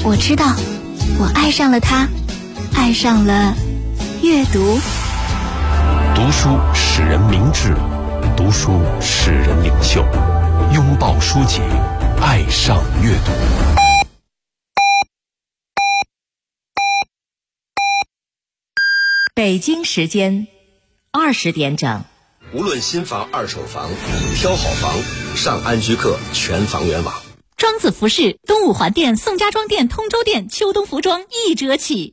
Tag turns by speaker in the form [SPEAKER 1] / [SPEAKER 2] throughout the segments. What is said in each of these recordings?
[SPEAKER 1] 我知道，我爱上了它，爱上了阅读。
[SPEAKER 2] 读书使人明智，读书使人领袖。拥抱书籍，爱上阅读。
[SPEAKER 3] 北京时间20点整。
[SPEAKER 4] 无论新房、二手房，挑好房，上安居客全房源网。
[SPEAKER 3] 庄子服饰东五环店、宋家庄店、通州店秋冬服装1折起。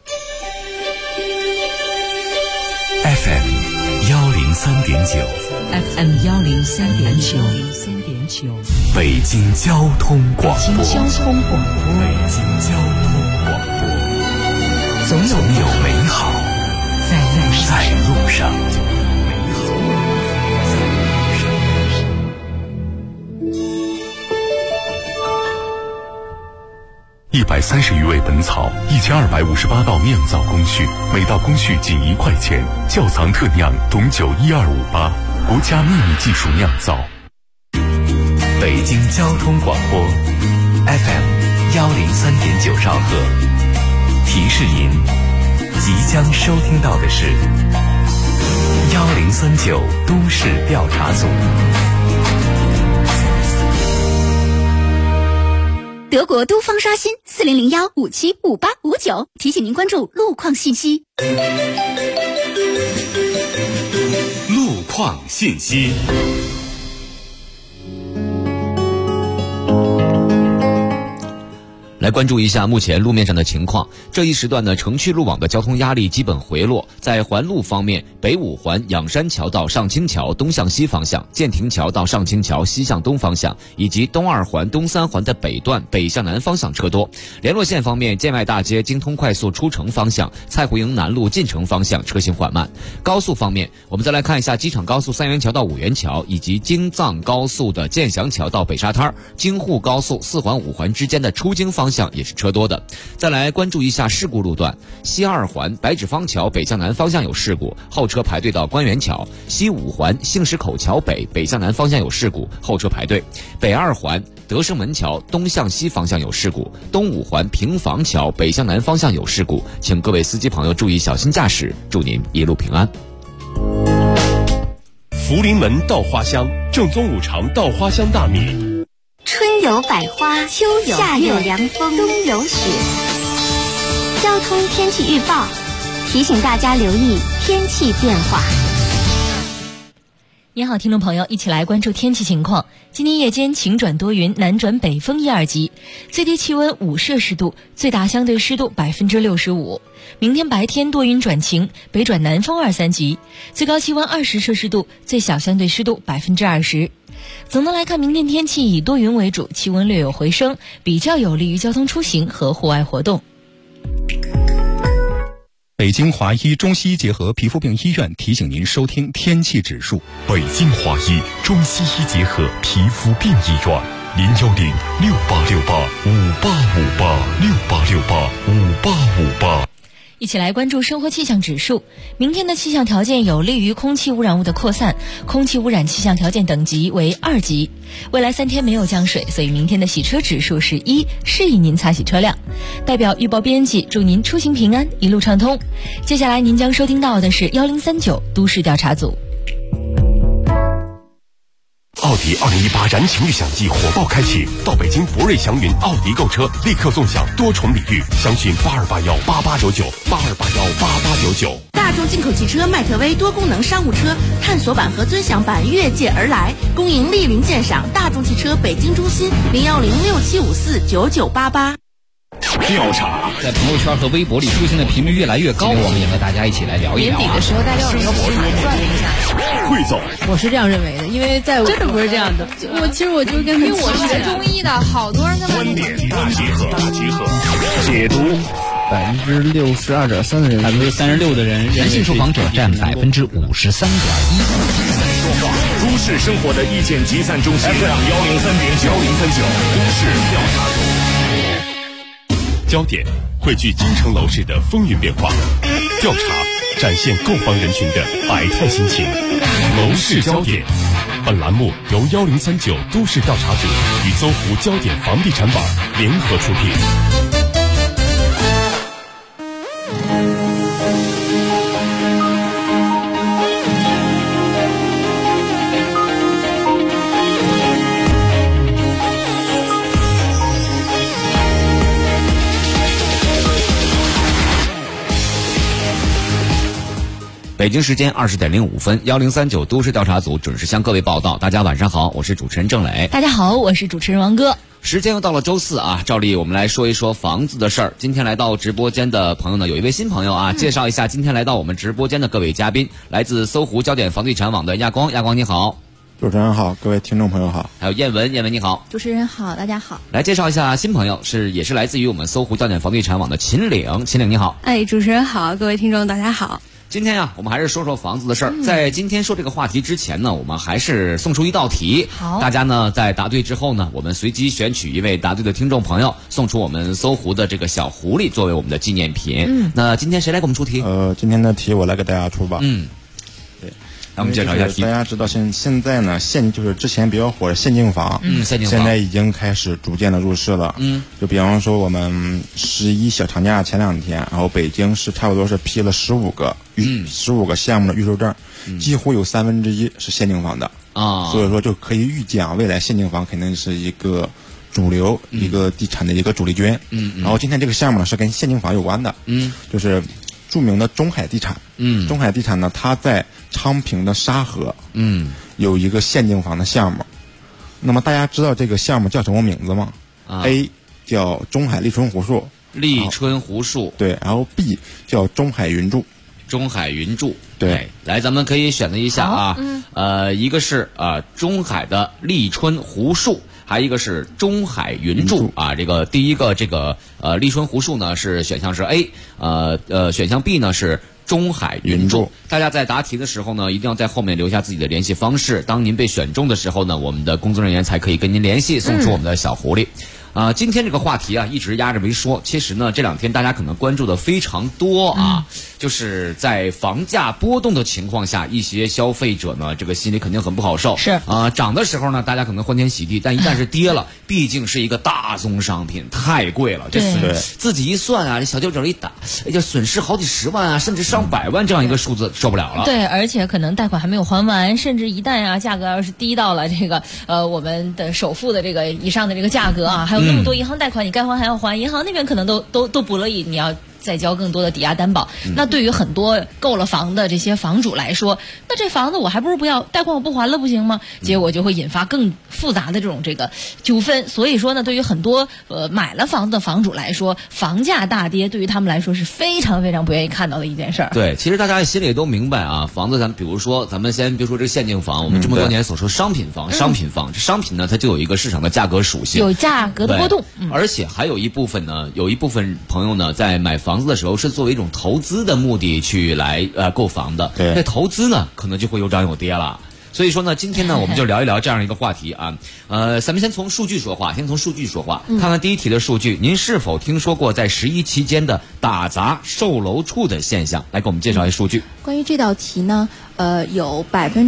[SPEAKER 5] FM 103.9
[SPEAKER 6] FM 103.9
[SPEAKER 5] 北京交通广播。
[SPEAKER 6] 北京交通广播。总有美好在路上。
[SPEAKER 5] 130余味本草，1258道酿造工序，每道工序仅1块钱。窖藏特酿董酒12588，国家秘密技术酿造。北京交通广播 FM 103.9兆赫。提示您，即将收听到的是1039都市调查组。
[SPEAKER 1] 德国都方刷新4001575859，提醒您关注路况信息。
[SPEAKER 5] 路况信息。
[SPEAKER 7] 来关注一下目前路面上的情况。这一时段呢，城区路网的交通压力基本回落。在环路方面，北五环仰山桥到上清桥东向西方向，建亭桥到上清桥西向东方向，以及东二环、东三环的北段北向南方向车多。联络线方面，建外大街京通快速出城方向、蔡湖营南路进城方向车行缓慢。高速方面，我们再来看一下机场高速三元桥到五元桥，以及京藏高速的建祥桥到北沙滩、京沪高速4环5环之间的出京方向也是车多的。再来关注一下事故路段，西二环白纸坊桥北向南方向有事故，后车排队到官园桥；西五环杏石口桥北北向南方向有事故，后车排队；北二环德胜门桥东向西方向有事故，东五环平房桥北向南方向有事故，请各位司机朋友注意小心驾驶，祝您一路平安。
[SPEAKER 2] 福临门稻花香，正宗五常稻花香大米。
[SPEAKER 1] 春有百花，秋有夏有凉风，冬有雪。交通天气预报提醒大家留意天气变化。
[SPEAKER 6] 您好，听众朋友，一起来关注天气情况。今天夜间晴转多云，南转北风1、2级，最低气温5摄氏度，最大相对湿度65%。明天白天多云转晴，北转南风2、3级，最高气温20摄氏度，最小相对湿度20%。总的来看，明天天气以多云为主，气温略有回升，比较有利于交通出行和户外活动。
[SPEAKER 8] 北京华医中西医结合皮肤病医院提醒您收听天气指数。
[SPEAKER 5] 北京华医中西医结合皮肤病医院，0106868586868
[SPEAKER 6] 一起来关注生活气象指数。明天的气象条件有利于空气污染物的扩散，空气污染气象条件等级为2级。未来3天没有降水，所以明天的洗车指数是1，适宜您擦洗车辆。代表预报编辑祝您出行平安，一路畅通。接下来您将收听到的是1039都市调查组。
[SPEAKER 2] 奥迪2018燃情预享季火爆开启，到北京博瑞祥云奥迪购车，立刻纵享多重礼遇，详询82818899，82818899。
[SPEAKER 9] 大众进口汽车迈特威多功能商务车探索版和尊享版越界而来，恭迎莅临鉴赏。大众汽车北京中心01067549988。
[SPEAKER 10] 调查在朋友圈和微博里出现的频率越来越高，我们也和大家一起来聊一聊。
[SPEAKER 11] 年底的时候大家有没有算了一下？
[SPEAKER 2] 汇总，
[SPEAKER 11] 我是这样认为的，因为在真的不是这样的。其实我就跟
[SPEAKER 12] 因为我学中医的，好多人跟
[SPEAKER 2] 观点大结合，解读。
[SPEAKER 13] 62.3%的人
[SPEAKER 10] ，36%的人，男性受访者占53.1%。
[SPEAKER 2] 都市生活的意见集散中心 FM 103.9都市调查组。焦点汇聚京城楼市的风云变化，调查展现购房人群的百态心情。楼市焦点，本栏目由1039都市调查组与搜狐焦点房地产网联合出品。
[SPEAKER 7] 北京时间20:05，1039都市调查组准时向各位报道。大家晚上好，我是主持人郑磊。
[SPEAKER 6] 大家好，我是主持人王哥。
[SPEAKER 7] 时间又到了周四啊，照例我们来说一说房子的事儿。今天来到直播间的朋友呢，有一位新朋友啊，介绍一下今天来到我们直播间的各位嘉宾，来自搜狐焦点房地产网的亚光，亚光你好。
[SPEAKER 13] 主持人好，各位听众朋友好。
[SPEAKER 7] 还有燕文，燕文你好。
[SPEAKER 11] 主持人好，大家好。
[SPEAKER 7] 来介绍一下新朋友，也是来自于我们搜狐焦点房地产网的秦岭，秦岭你好。
[SPEAKER 11] 主持人好，各位听众大家好。
[SPEAKER 7] 今天啊，我们还是说说房子的事儿。在今天说这个话题之前呢，我们还是送出一道题。
[SPEAKER 6] 好，
[SPEAKER 7] 大家呢在答对之后呢，我们随机选取一位答对的听众朋友，送出我们搜狐的这个小狐狸作为我们的纪念品。那今天谁来给我们出题？
[SPEAKER 13] 今天的题我来给大家出吧。
[SPEAKER 7] 对。那我们介绍一下题。
[SPEAKER 13] 大家知道现在呢，就是之前比较火的限定房，
[SPEAKER 7] 限定房
[SPEAKER 13] 现在已经开始逐渐的入市了。就比方说我们11小长假前2天，然后北京市差不多是批了15个项目的预售证，几乎有1/3是限定房的啊，所以说就可以预见未来限定房肯定是一个主流，一个地产的一个主力军。然后今天这个项目呢是跟限定房有关的，就是著名的中海地产。中海地产呢，它在昌平的沙河，有一个限定房的项目。那么大家知道这个项目叫什么名字吗？A 叫中海丽春湖墅，
[SPEAKER 7] 丽春湖墅，
[SPEAKER 13] 对，然后 B 叫中海云住。
[SPEAKER 7] 中海云住，
[SPEAKER 13] 对，
[SPEAKER 7] 来，咱们可以选择一下啊，一个是中海的丽春湖墅，还有一个是中海云住啊。这个第一个丽春湖墅呢是选项是 A，选项 B 呢是中海云住。大家在答题的时候呢，一定要在后面留下自己的联系方式。当您被选中的时候呢，我们的工作人员才可以跟您联系，送出我们的小狐狸。今天这个话题啊，一直压着没说。其实呢，这2天大家可能关注的非常多啊，就是在房价波动的情况下，一些消费者呢，这个心里肯定很不好受。
[SPEAKER 6] 是
[SPEAKER 7] 涨的时候呢，大家可能欢天喜地，但一旦是跌了，毕竟是一个大宗商品，太贵了。这自己一算啊，这小九九一打，就损失好几十万啊，甚至上百万这样一个数字，受不了了。
[SPEAKER 6] 对，而且可能贷款还没有还完，甚至一旦价格要是低到了这个我们的首付的这个以上的这个价格啊，还有那么多银行贷款，你该还还要还，银行那边可能都不乐意你要再交更多的抵押担保。那对于很多购了房的这些房主来说，那这房子我还不如不要，贷款我不还了不行吗？结果就会引发更复杂的这个纠纷。所以说呢，对于很多买了房子的房主来说，房价大跌对于他们来说是非常非常不愿意看到的一件事儿。
[SPEAKER 7] 对，其实大家心里都明白啊，房子比如说咱们先别说这个限定房，我们这么多年所说商品房，这商品呢它就有一个市场的价格属性，
[SPEAKER 6] 有价格的波动。
[SPEAKER 7] 而且还有一部分朋友呢在买房子的时候是作为一种投资的目的去来购房的，那投资呢可能就会有涨有跌了。所以说呢，今天呢我们就聊一聊这样一个话题啊。咱们先从数据说话，看看第一题的数据。您是否听说过在11期间的打砸售楼处的现象？来给我们介绍一下数据。
[SPEAKER 11] 关于这道题呢，有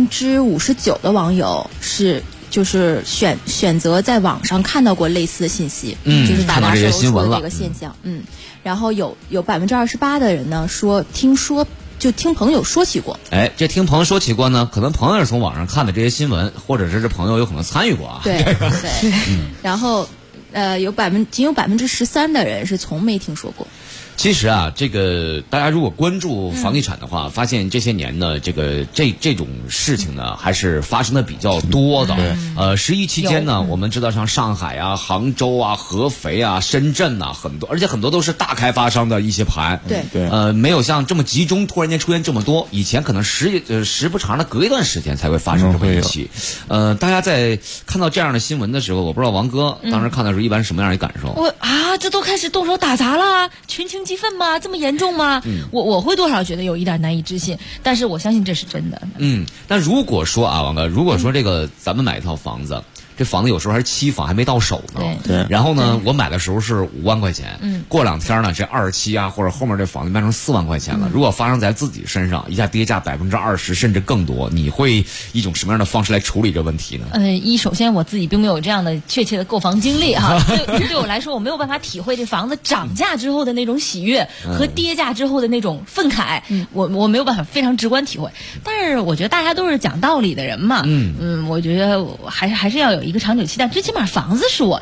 [SPEAKER 11] 59%的网友就是选择在网上看到过类似的信息，就是打砸售楼处的这个现象。然后有28%的人呢说听朋友说起过。
[SPEAKER 7] 这听朋友说起过呢，可能朋友是从网上看的这些新闻，或者是这朋友有可能参与过啊。
[SPEAKER 11] 对。然后仅有13%的人是从没听说过。
[SPEAKER 7] 其实啊，这个大家如果关注房地产的话，发现这些年呢，这种事情呢，还是发生的比较多的。11期间呢，我们知道像上海啊、杭州啊、合肥啊、深圳啊，而且很多都是大开发商的一些盘。
[SPEAKER 11] 对。
[SPEAKER 7] 没有像这么集中，突然间出现这么多。以前可能时不常的隔一段时间才会发生这么一起。大家在看到这样的新闻的时候，我不知道王哥当时看的时候一般什么样的感受？
[SPEAKER 6] 这都开始动手打砸了，群情激愤吗？这么严重吗？我会多少觉得有一点难以置信，但是我相信这是真的。
[SPEAKER 7] 但如果说啊，王哥，如果说这个咱们买一套房子，这房子有时候还是期房，还没到手呢。
[SPEAKER 13] 对。
[SPEAKER 7] 然后呢，我买的时候是5万块钱，过2天呢，这2期啊，或者后面这房子变成4万块钱了。如果发生在自己身上，一下跌价20%甚至更多，你会一种什么样的方式来处理这问题呢？
[SPEAKER 6] 首先我自己并没有这样的确切的购房经历哈，对我来说，我没有办法体会这房子涨价之后的那种喜悦和跌价之后的那种愤慨，我没有办法非常直观体会。但是我觉得大家都是讲道理的人嘛，我觉得还是要有一个长久期待，最起码房子是我的。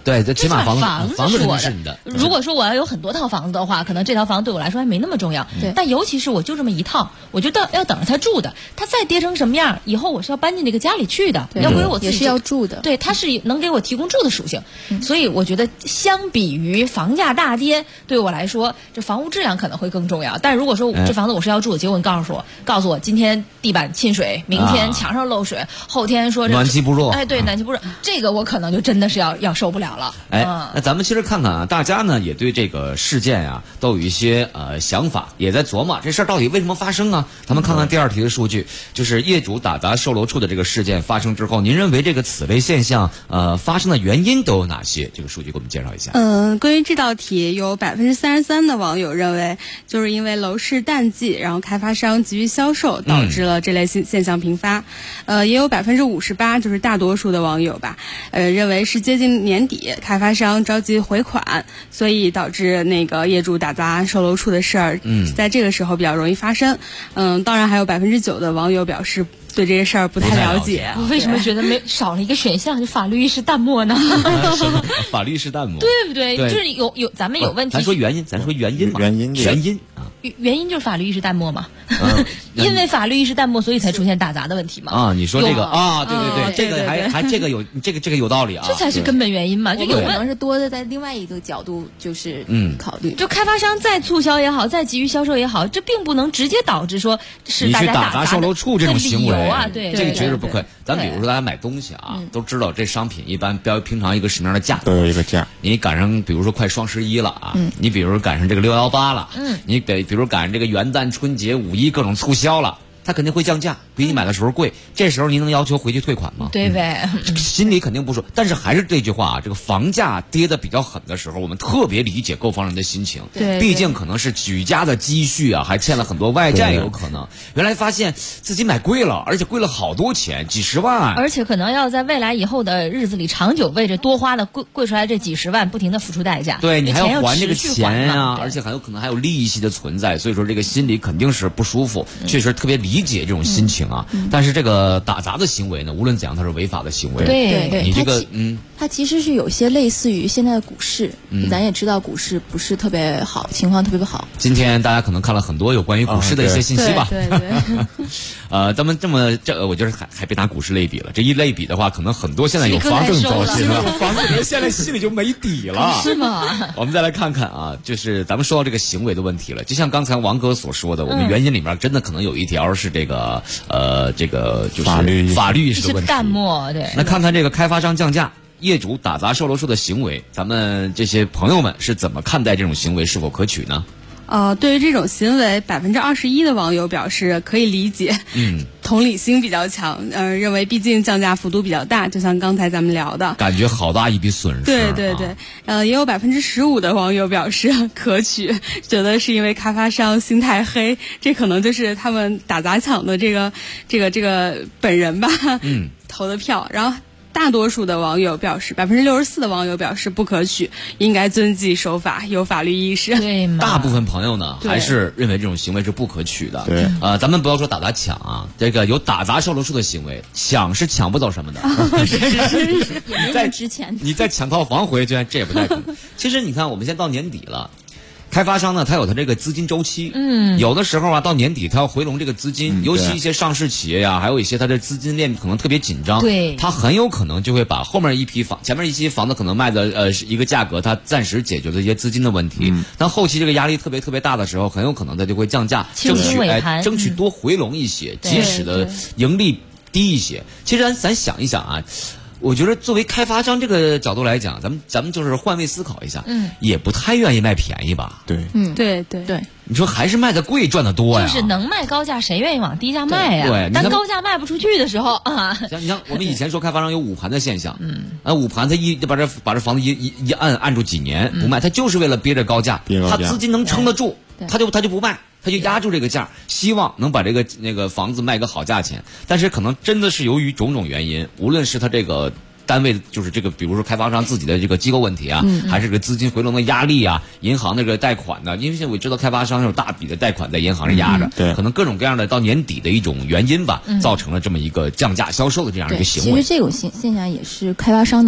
[SPEAKER 7] 对，这起码房子肯定
[SPEAKER 6] 是
[SPEAKER 7] 你的。
[SPEAKER 6] 如果说我要有很多套房子的话，可能这套房对我来说还没那么重要。
[SPEAKER 11] 对，
[SPEAKER 6] 但尤其是我就这么一套，我就要等着他住的，他再跌成什么样，以后我是要搬进那个家里去的，要归我自己，
[SPEAKER 11] 也是要住的。
[SPEAKER 6] 对，它是能给我提供住的属性。所以我觉得相比于房价大跌，对我来说，这房屋质量可能会更重要。但如果说这房子我是要住的，结果你告诉我今天地板沁水，明天墙上漏水，后天说
[SPEAKER 7] 暖气不热，
[SPEAKER 6] 对，暖气不热，这个我可能就真的是要受不了了。
[SPEAKER 7] 那咱们其实看看啊，大家呢也对这个事件啊都有一些想法，也在琢磨这事儿到底为什么发生啊？咱们看看第2题的数据，就是业主打砸售楼处的这个事件发生之后，您认为这个此类现象发生的原因都有哪些？这个数据给我们介绍一下。
[SPEAKER 14] 关于这道题，有33%的网友认为，就是因为楼市淡季，然后开发商急于销售，导致了这类现象频发。也有58%，就是大多数的网友吧，认为是接近年底，开发商着急回款，所以导致那个业主打砸售楼处的事儿，在这个时候比较容易发生。当然还有9%的网友表示对这些事儿不太了解。
[SPEAKER 6] 我为什么觉得少了一个选项，就法律意识淡漠呢？
[SPEAKER 7] 法律意识淡漠，
[SPEAKER 6] 对不对？就是有咱们有问题。
[SPEAKER 7] 咱说原因嘛。
[SPEAKER 13] 原
[SPEAKER 6] 因就是法律意识淡漠嘛。因为法律意识淡漠，所以才出现打砸的问题嘛。
[SPEAKER 7] 啊，你说这个啊，对，这个还这个有这个有道理啊。
[SPEAKER 6] 这才是根本原因嘛。就有
[SPEAKER 11] 可能是多的在另外一个角度就是考虑。
[SPEAKER 6] 就开发商再促销也好，再急于销售也好，这并不能直接导致说是大家
[SPEAKER 7] 打砸售楼处这种行为
[SPEAKER 6] 啊，对，
[SPEAKER 7] 这个绝对不可以。咱比如说大家买东西啊，都知道这商品一般平常一个什么样的价格，
[SPEAKER 13] 都有一个价。
[SPEAKER 7] 你赶上比如说快双11了啊，你比如赶上这个618了，你比如赶上这个元旦、春节、5一各种促销了。他肯定会降价，比你买的时候贵。这时候您能要求回去退款吗？
[SPEAKER 6] 对呗，
[SPEAKER 7] 心里肯定不舒服。但是还是这句话啊，这个房价跌得比较狠的时候，我们特别理解购房人的心情。
[SPEAKER 6] 对，
[SPEAKER 7] 毕竟可能是举家的积蓄啊，还欠了很多外债，有可能。原来发现自己买贵了，而且贵了好多钱，几十万。
[SPEAKER 6] 而且可能要在未来以后的日子里，长久为这多花的贵出来这几十万，不停的付出代价。
[SPEAKER 7] 对，你还
[SPEAKER 6] 要
[SPEAKER 7] 还这个钱啊，而且很有可能还有利息的存在，所以说这个心里肯定是不舒服。确实特别理解这种心情啊。但是这个打砸的行为呢，无论怎样，它是违法的行为。
[SPEAKER 11] 对，
[SPEAKER 7] 你这个
[SPEAKER 11] 它其实是有些类似于现在的股市。咱也知道股市不是特别好，情况特别不好。
[SPEAKER 7] 今天大家可能看了很多有关于股市的一些信息吧。
[SPEAKER 11] 对。
[SPEAKER 7] 咱们我觉得还别拿股市类比了。这一类比的话，可能很多现在有房更糟心了，房子人现在心里就没底了。
[SPEAKER 6] 是吗？
[SPEAKER 7] 我们再来看看啊，就是咱们说到这个行为的问题了。就像刚才王哥所说的，我们原因里面真的可能有一条是这个就是法律意识的问题。
[SPEAKER 6] 淡漠，对。
[SPEAKER 7] 那看看这个开发商降价，业主打砸售楼处的行为，咱们这些朋友们是怎么看待这种行为是否可取呢？
[SPEAKER 14] 对于这种行为，21%的网友表示可以理解，同理心比较强，认为毕竟降价幅度比较大，就像刚才咱们聊的，
[SPEAKER 7] 感觉好大一笔损失。
[SPEAKER 14] 对，也有15%的网友表示可取，觉得是因为开发商心态黑，这可能就是他们打砸抢的这个本人吧，投的票，然后。大多数的网友表示，64%的网友表示不可取，应该遵纪守法，有法律意识。
[SPEAKER 6] 对吗？
[SPEAKER 7] 大部分朋友呢，还是认为这种行为是不可取的。
[SPEAKER 13] 对，
[SPEAKER 7] 咱们不要说打砸抢啊，这个有打砸售楼处的行为，抢是抢不走什么的。
[SPEAKER 11] 是，在之前，
[SPEAKER 7] 你再抢套房回去，这也不太可能。其实你看，我们现在到年底了。开发商呢，他有他这个资金周期，有的时候啊，到年底他要回笼这个资金，尤其一些上市企业呀，还有一些他的资金链可能特别紧张，
[SPEAKER 6] 对，
[SPEAKER 7] 他很有可能就会把后面一批前面一些房子可能卖的一个价格，他暂时解决了一些资金的问题，但后期这个压力特别大的时候，很有可能他就会降价，争取多回笼一些，即使的盈利低一些。其实咱想一想啊。我觉得作为开发商这个角度来讲，咱们就是换位思考一下，也不太愿意卖便宜吧？
[SPEAKER 13] 对，
[SPEAKER 14] 对。
[SPEAKER 7] 你说还是卖的贵赚的多呀？
[SPEAKER 6] 就是能卖高价，谁愿意往低价卖呀？
[SPEAKER 7] 对，
[SPEAKER 6] 但高价卖不出去的时候啊，
[SPEAKER 7] 你像我们以前说开发商有捂盘的现象，捂盘他把这房子一按住几年不卖，他就是为了憋着高价，他资金能撑得住，他就不卖。他就压住这个价，希望能把那个房子卖个好价钱。但是可能真的是由于种种原因，无论是他这个单位就是这个，比如说开发商自己的这个机构问题啊，还是这个资金回笼的压力啊，银行那个贷款呢，因为我知道开发商有大笔的贷款在银行上压着，可能各种各样的到年底的一种原因吧，造成了这么一个降价销售的这样一个行为。
[SPEAKER 11] 其实这种现象也是开发商的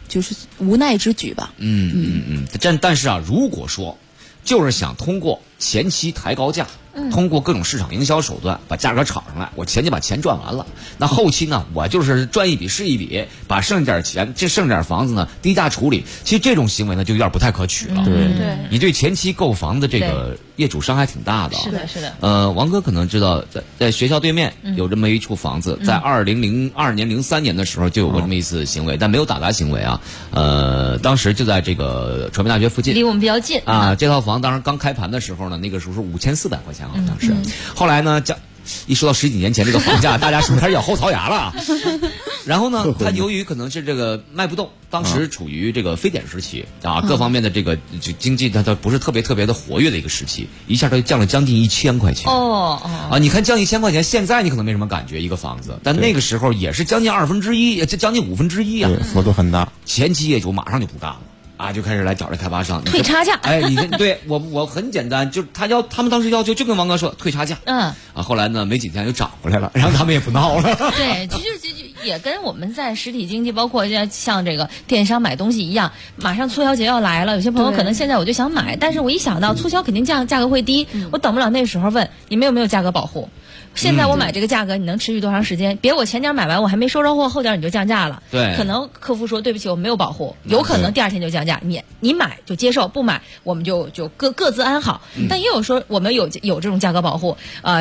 [SPEAKER 11] 就是无奈之举吧。
[SPEAKER 7] 但是啊，如果说就是想通过前期抬高价，通过各种市场营销手段把价格炒上来，我前期把钱赚完了，那后期呢，我就是赚一笔是一笔，把剩点钱，这剩点房子呢低价处理。其实这种行为呢就有点不太可取了。
[SPEAKER 6] 对，
[SPEAKER 7] 你对前期购房的这个业主伤害挺大的。
[SPEAKER 6] 是的，是的。
[SPEAKER 7] 王哥可能知道，在学校对面有这么一处房子，在2002年、03年的时候就有过这么一次行为，但没有打砸行为啊。当时就在这个传媒大学附近，
[SPEAKER 6] 离我们比较近
[SPEAKER 7] 啊。这套房当时刚开盘的时候呢，那个时候是5400块钱，好像是。后来呢，一说到10几年前这个房价，大家是不是开始咬后槽牙了？然后呢，它由于可能是这个卖不动，当时处于这个非典时期啊，各方面的这个经济它不是特别的活跃的一个时期，一下它就降了将近1000块钱。你看降1000块钱，现在你可能没什么感觉一个房子，但那个时候也是将近1/2，将近1/5啊，
[SPEAKER 13] 幅度很大。
[SPEAKER 7] 前期业主马上就不干了。就开始来找这开发商
[SPEAKER 6] 退差价。
[SPEAKER 7] 你对我很简单，就他们当时要求就跟王哥说退差价。后来呢没几天就涨回来了，然后他们也不闹了。
[SPEAKER 6] 对，就也跟我们在实体经济，包括像这个电商买东西一样，马上促销节要来了，有些朋友可能现在我就想买，但是我一想到促销肯定价格会低，我等不了那时候问你们有没有价格保护。现在我买这个价格，你能持续多长时间？别我前点买完，我还没收着货，后点你就降价了。
[SPEAKER 7] 对，
[SPEAKER 6] 可能客服说对不起，我没有保护，有可能第2天就降价。你买就接受，不买我们就各自安好。但也有说我们有这种价格保护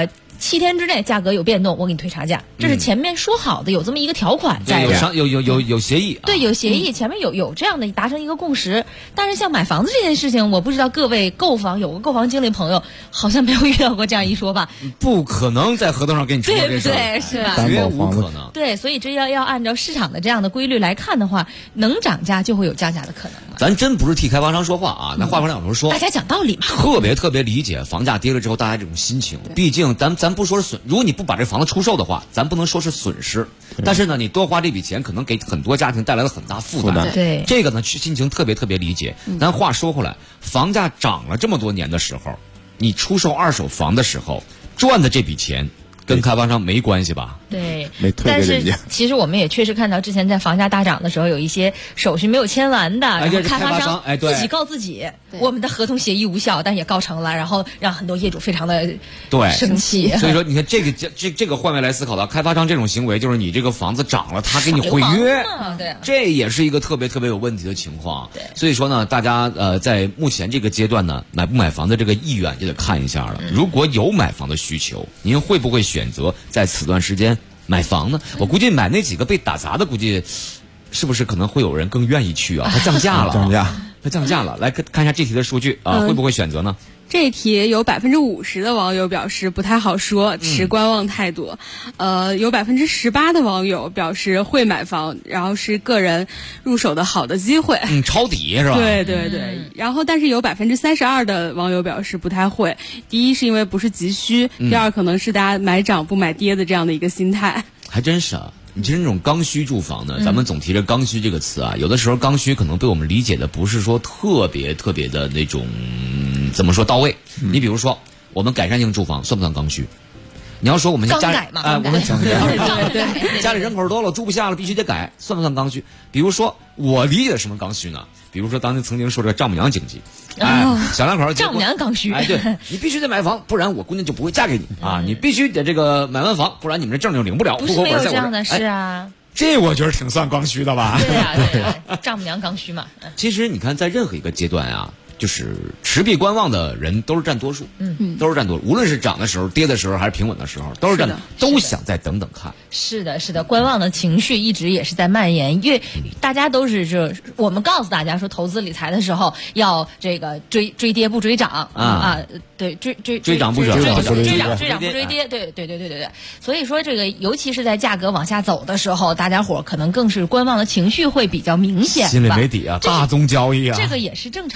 [SPEAKER 6] ，7天之内价格有变动，我给你退差价，这是前面说好的，有这么一个条款在这。
[SPEAKER 7] 有协议。
[SPEAKER 6] 对，有协议，前面有这样的达成一个共识。但是像买房子这件事情，我不知道各位有个购房经历朋友，好像没有遇到过这样一说吧？
[SPEAKER 7] 不可能在合同上给你出这事，
[SPEAKER 6] 对，是吧？
[SPEAKER 7] 绝无可能。
[SPEAKER 6] 对，所以这要按照市场的这样的规律来看的话，能涨价就会有降价的可能。
[SPEAKER 7] 咱真不是替开发商说话啊，那话分两头说，
[SPEAKER 6] 大家讲道理嘛。
[SPEAKER 7] 特别理解房价跌了之后大家这种心情，毕竟咱不说是损，如果你不把这房子出售的话，咱不能说是损失。但是呢，你多花这笔钱，可能给很多家庭带来了很大负担。
[SPEAKER 6] 对，
[SPEAKER 7] 这个呢，心情特别理解。但话说回来，房价涨了这么多年的时候，你出售二手房的时候赚的这笔钱，跟开发商没关系吧？
[SPEAKER 6] 对，但是其实我们也确实看到，之前在房价大涨的时候，有一些手续没有签完的，然后开发商自己告自己，我们的合同协议无效，但也告成了，然后让很多业主非常的生气。
[SPEAKER 7] 所以说，你看这个换位来思考到，开发商这种行为，就是你这个房子涨了，他给你毁约，这也是一个特别有问题的情况。所以说呢，大家在目前这个阶段呢，买不买房的这个意愿就得看一下了。如果有买房的需求，您会不会选择在此段时间买房呢？我估计买那几个被打砸的，估计是不是可能会有人更愿意去啊？它降价了，它降价了。来看一下这题的数据啊，会不会选择呢？
[SPEAKER 14] 这一题有50%的网友表示不太好说，持观望态度。有18%的网友表示会买房，然后是个人入手的好的机会。
[SPEAKER 7] 抄底是吧？
[SPEAKER 14] 对。然后，但是有32%的网友表示不太会。第一是因为不是急需，第二可能是大家买涨不买跌的这样的一个心态。
[SPEAKER 7] 还真是啊。你其实那种刚需住房呢，咱们总提着刚需这个词啊，有的时候刚需可能被我们理解的不是说特别的那种怎么说到位。你比如说，我们改善性住房算不算刚需？你要说我们家里我们家里人口多了，住不下了，必须得改，算不算刚需？比如说，我理解的什么刚需呢？比如说当年曾经说这个丈母娘经济，小两口
[SPEAKER 6] 丈母娘刚需，
[SPEAKER 7] 对，你必须得买房，不然我姑娘就不会嫁给你啊！你必须得这个买完房，不然你们这证就领不了。
[SPEAKER 6] 不是没有这样的事啊。
[SPEAKER 7] 这我觉得挺算刚需的吧？
[SPEAKER 6] 对呀，丈母娘刚需嘛。
[SPEAKER 7] 其实你看，在任何一个阶段啊，就是持币观望的人都是占多数，都是占多数。无论是涨的时候、跌的时候，还是平稳的时候，都是都想再等等看。
[SPEAKER 6] 是的，观望的情绪一直也是在蔓延，因为大家都是我们告诉大家说，投资理财的时候要这个追跌不追涨对，追
[SPEAKER 7] 涨不追
[SPEAKER 6] 涨，追涨不追跌，对。所以说这个，尤其是在价格往下走的时候，大家伙可能更是观望的情绪会比较明显，
[SPEAKER 7] 心里没底啊，大宗交易啊，
[SPEAKER 6] 这个也是正常的一个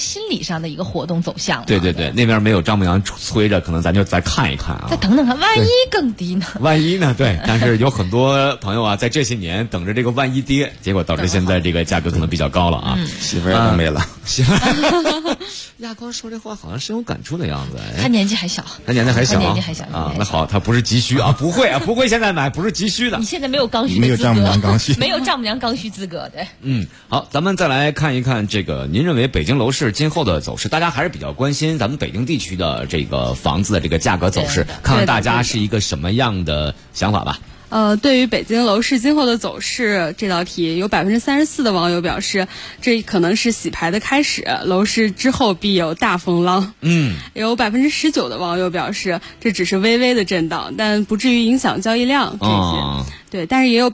[SPEAKER 6] 心理上的一个活动走向了。
[SPEAKER 7] 对对对，那边没有丈母娘催着，可能咱就再看一看啊，
[SPEAKER 6] 再等等看，万一更低呢？
[SPEAKER 7] 万一呢？对，但是有很多朋友啊，在这些年等着这个万一跌，结果导致现在这个价格可能比较高了啊。
[SPEAKER 13] 媳妇儿也没了，
[SPEAKER 7] 媳妇儿。亚光说这话好像深有感触的样子。
[SPEAKER 6] 他年纪还小，
[SPEAKER 7] 他年纪还小
[SPEAKER 6] 啊。
[SPEAKER 7] 那好，他不是急需啊，不会啊，不会现在买，不是急需的。
[SPEAKER 6] 你现在没有刚需，
[SPEAKER 13] 没有丈母娘刚需，
[SPEAKER 6] 没有丈母娘刚需资格，对。
[SPEAKER 7] 好，咱们再来看一看这个，您认为北京楼市今后的走势？大家还是比较关心咱们北京地区的这个房子的这个价格走势，看看大家是一个什么样的想法吧。
[SPEAKER 14] 对于北京楼市今后的走势这道题，有34%的网友表示，这可能是洗牌的开始，楼市之后必有大风浪。有19%的网友表示，这只是微微的震荡，但不至于影响交易量这些。对，但是也有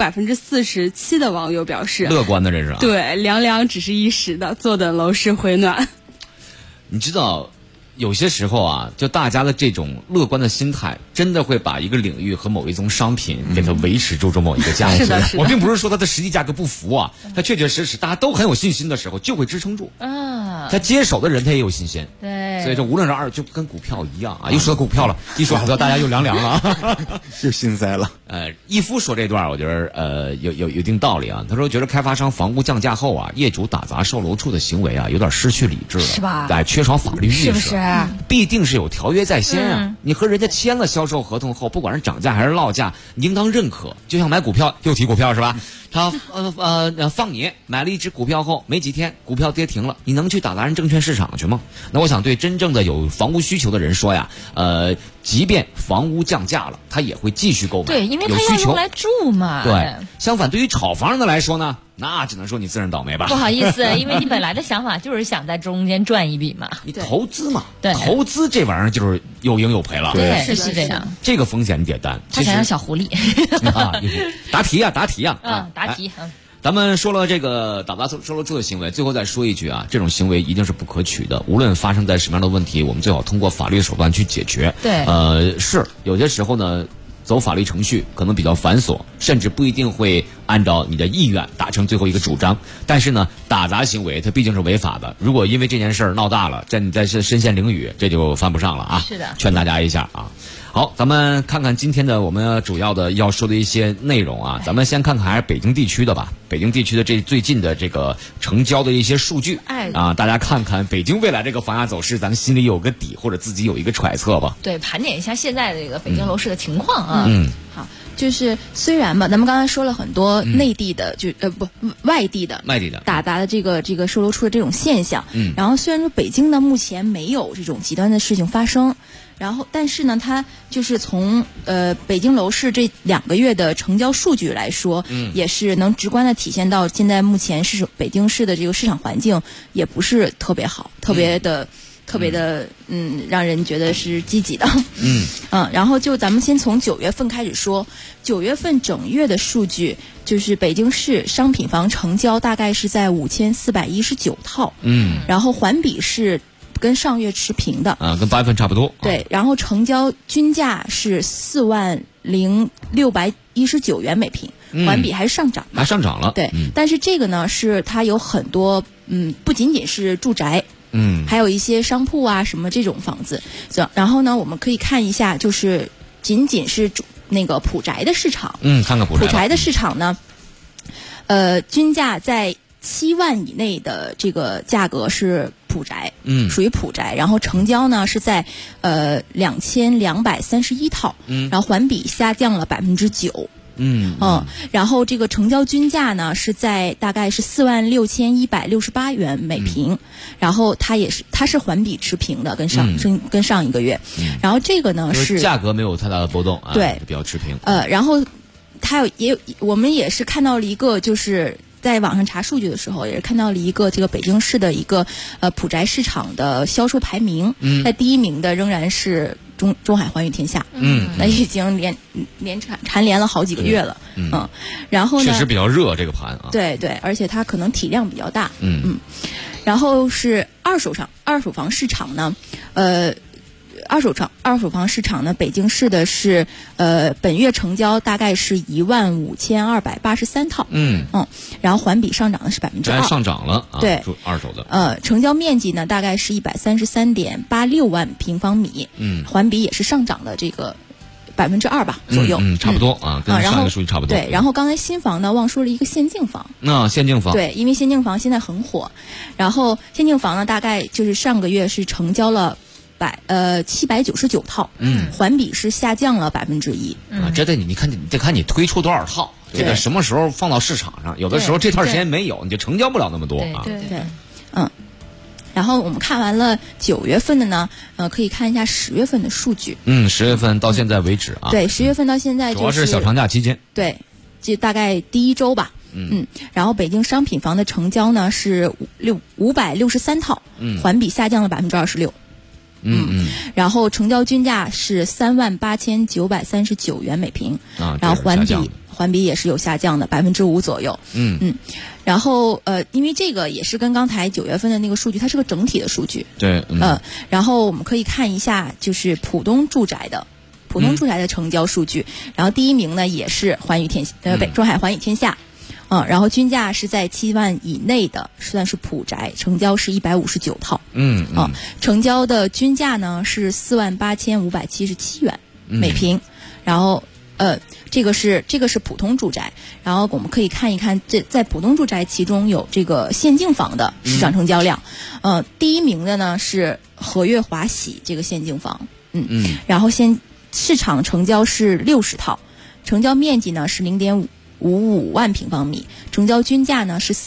[SPEAKER 14] 47%的网友表示
[SPEAKER 7] 乐观的人是吧？
[SPEAKER 14] 对，凉凉只是一时的，坐等楼市回暖。
[SPEAKER 7] 你知道，有些时候啊，就大家的这种乐观的心态，真的会把一个领域和某一种商品给它维持住这么一个价格。
[SPEAKER 14] 是的。
[SPEAKER 7] 我并不是说它的实际价格不符啊，它确确实实大家都很有信心的时候，就会支撑住。他接手的人他也有信心。
[SPEAKER 6] 对。
[SPEAKER 7] 所以这无论是就跟股票一样啊，又说到股票了，一说股票大家又凉凉了，
[SPEAKER 13] 又心塞了。
[SPEAKER 7] 义夫说这段我觉得有一定道理啊。他说觉得开发商房屋降价后啊，业主打砸售楼处的行为啊，有点失去理智了，
[SPEAKER 6] 是吧？
[SPEAKER 7] 缺少法律意识，
[SPEAKER 6] 是不是？
[SPEAKER 7] 必定是有条约在先啊。你和人家签了销售合同后，不管是涨价还是落价，你应当认可。就像买股票，又提股票是吧？他放你买了一只股票后没几天，股票跌停了，你能去打砸人证券市场去吗？那我想对真正的有房屋需求的人说呀，即便房屋降价了，他也会继续购买。
[SPEAKER 6] 对，因为他要用来住嘛。
[SPEAKER 7] 对，相反对于炒房的来说呢，那只能说你自认倒霉吧。
[SPEAKER 6] 不好意思，因为你本来的想法就是想在中间赚一笔嘛。
[SPEAKER 7] 你投资嘛，
[SPEAKER 6] 对，
[SPEAKER 7] 投资这玩意儿就是有赢有赔了。
[SPEAKER 6] 对，是这样。
[SPEAKER 7] 这个风险你得担。
[SPEAKER 6] 他想要小狐狸。
[SPEAKER 7] 答题呀。答题。咱们说了这个打砸售楼处的行为，最后再说一句啊，这种行为一定是不可取的。无论发生在什么样的问题，我们最好通过法律手段去解决。
[SPEAKER 6] 对，
[SPEAKER 7] 是有些时候呢，走法律程序可能比较繁琐，甚至不一定会按照你的意愿达成最后一个主张。但是呢，打砸行为它毕竟是违法的。如果因为这件事儿闹大了，你在身陷囹圄，这就犯不上了啊。
[SPEAKER 6] 是的，
[SPEAKER 7] 劝大家一下啊。好，咱们看看今天的我们主要的要说的一些内容啊。咱们先看看还是北京地区的吧。北京地区的最近的这个成交的一些数据，大家看看北京未来这个房价走势，咱们心里有个底，或者自己有一个揣测吧。
[SPEAKER 6] 对，盘点一下现在的这个北京楼市的情况啊。
[SPEAKER 11] 好，就是虽然吧，咱们刚才说了很多内地的，外地的打砸的这个售楼处的这种现象。然后虽然说北京呢目前没有这种极端的事情发生。然后，但是呢，它就是从北京楼市这2个月的成交数据来说，也是能直观的体现到现在目前北京市的这个市场环境也不是特别好，特别的让人觉得是积极的。然后就咱们先从9月份开始说，9月份整月的数据，就是北京市商品房成交大概是在5419套，然后环比是跟上月持平的
[SPEAKER 7] 跟8月份差不多。
[SPEAKER 11] 对，然后成交均价是40619元每平，环比还是上涨的，
[SPEAKER 7] 还上涨了。
[SPEAKER 11] 对，但是这个呢是它有很多不仅仅是住宅，还有一些商铺啊什么这种房子。然后呢，我们可以看一下，就是仅仅是那个普宅的市场，
[SPEAKER 7] 看看普
[SPEAKER 11] 宅的市场呢，均价在7万以内的这个价格是普宅，属于普宅，然后成交呢是在2231套，然后环比下降了9%。然后这个成交均价呢是在大概是46168元每平，然后它是环比持平的，跟上一个月。然后这个呢是
[SPEAKER 7] 价格没有太大的波动啊，
[SPEAKER 11] 对，
[SPEAKER 7] 比较持平。
[SPEAKER 11] 然后它我们也是看到了一个就是在网上查数据的时候，也是看到了一个这个北京市的一个普宅市场的销售排名，在第1名的仍然是中海环宇天下，那已经蝉联了好几个月了，然后呢，
[SPEAKER 7] 确实比较热这个盘啊，
[SPEAKER 11] 对对，而且它可能体量比较大，然后是二手房市场呢， 二手房市场呢，北京市的是本月成交大概是15283套，然后环比上涨的是2%，
[SPEAKER 7] 上涨了啊，
[SPEAKER 11] 对，
[SPEAKER 7] 二手的，
[SPEAKER 11] 成交面积呢大概是133.86万平方米，环比也是上涨的这个2%吧左右，
[SPEAKER 7] 差不多啊，跟上一个数据差不多。
[SPEAKER 11] 对，然后刚才新房呢忘说了一个限竞房，
[SPEAKER 7] 限竞房，
[SPEAKER 11] 对，因为限竞房现在很火，然后限竞房呢大概就是上个月是成交了799套，环比是下降了1%，
[SPEAKER 7] 这得你看你推出多少套，这个什么时候放到市场上，有的时候这段时间没有，你就成交不了那么多啊。
[SPEAKER 11] 对，然后我们看完了9月份的呢，可以看一下10月份的数据。
[SPEAKER 7] 10月份到现在为止啊。
[SPEAKER 11] 对，10月份到现在主
[SPEAKER 7] 要是小长假期间。
[SPEAKER 11] 对，就大概第一周吧。然后北京商品房的成交呢是563套，环比下降了26%。然后成交均价是38939元每平，然后环比也是有下降的5%左右。然后因为这个也是跟刚才9月份的那个数据，它是个整体的数据。
[SPEAKER 7] 对，
[SPEAKER 11] 然后我们可以看一下，就是浦东住宅的成交数据。然后第一名呢也是中海环宇天下。然后均价是在7万以内的，算是普宅，成交是159套。成交的均价呢是48577元每平。然后这个是普通住宅。然后我们可以看一看，在普通住宅其中有这个限竞房的市场成交量。第一名的呢是和悦华喜这个限竞房。然后市场成交是60套，成交面积呢是0.55万平方米，成交均价呢是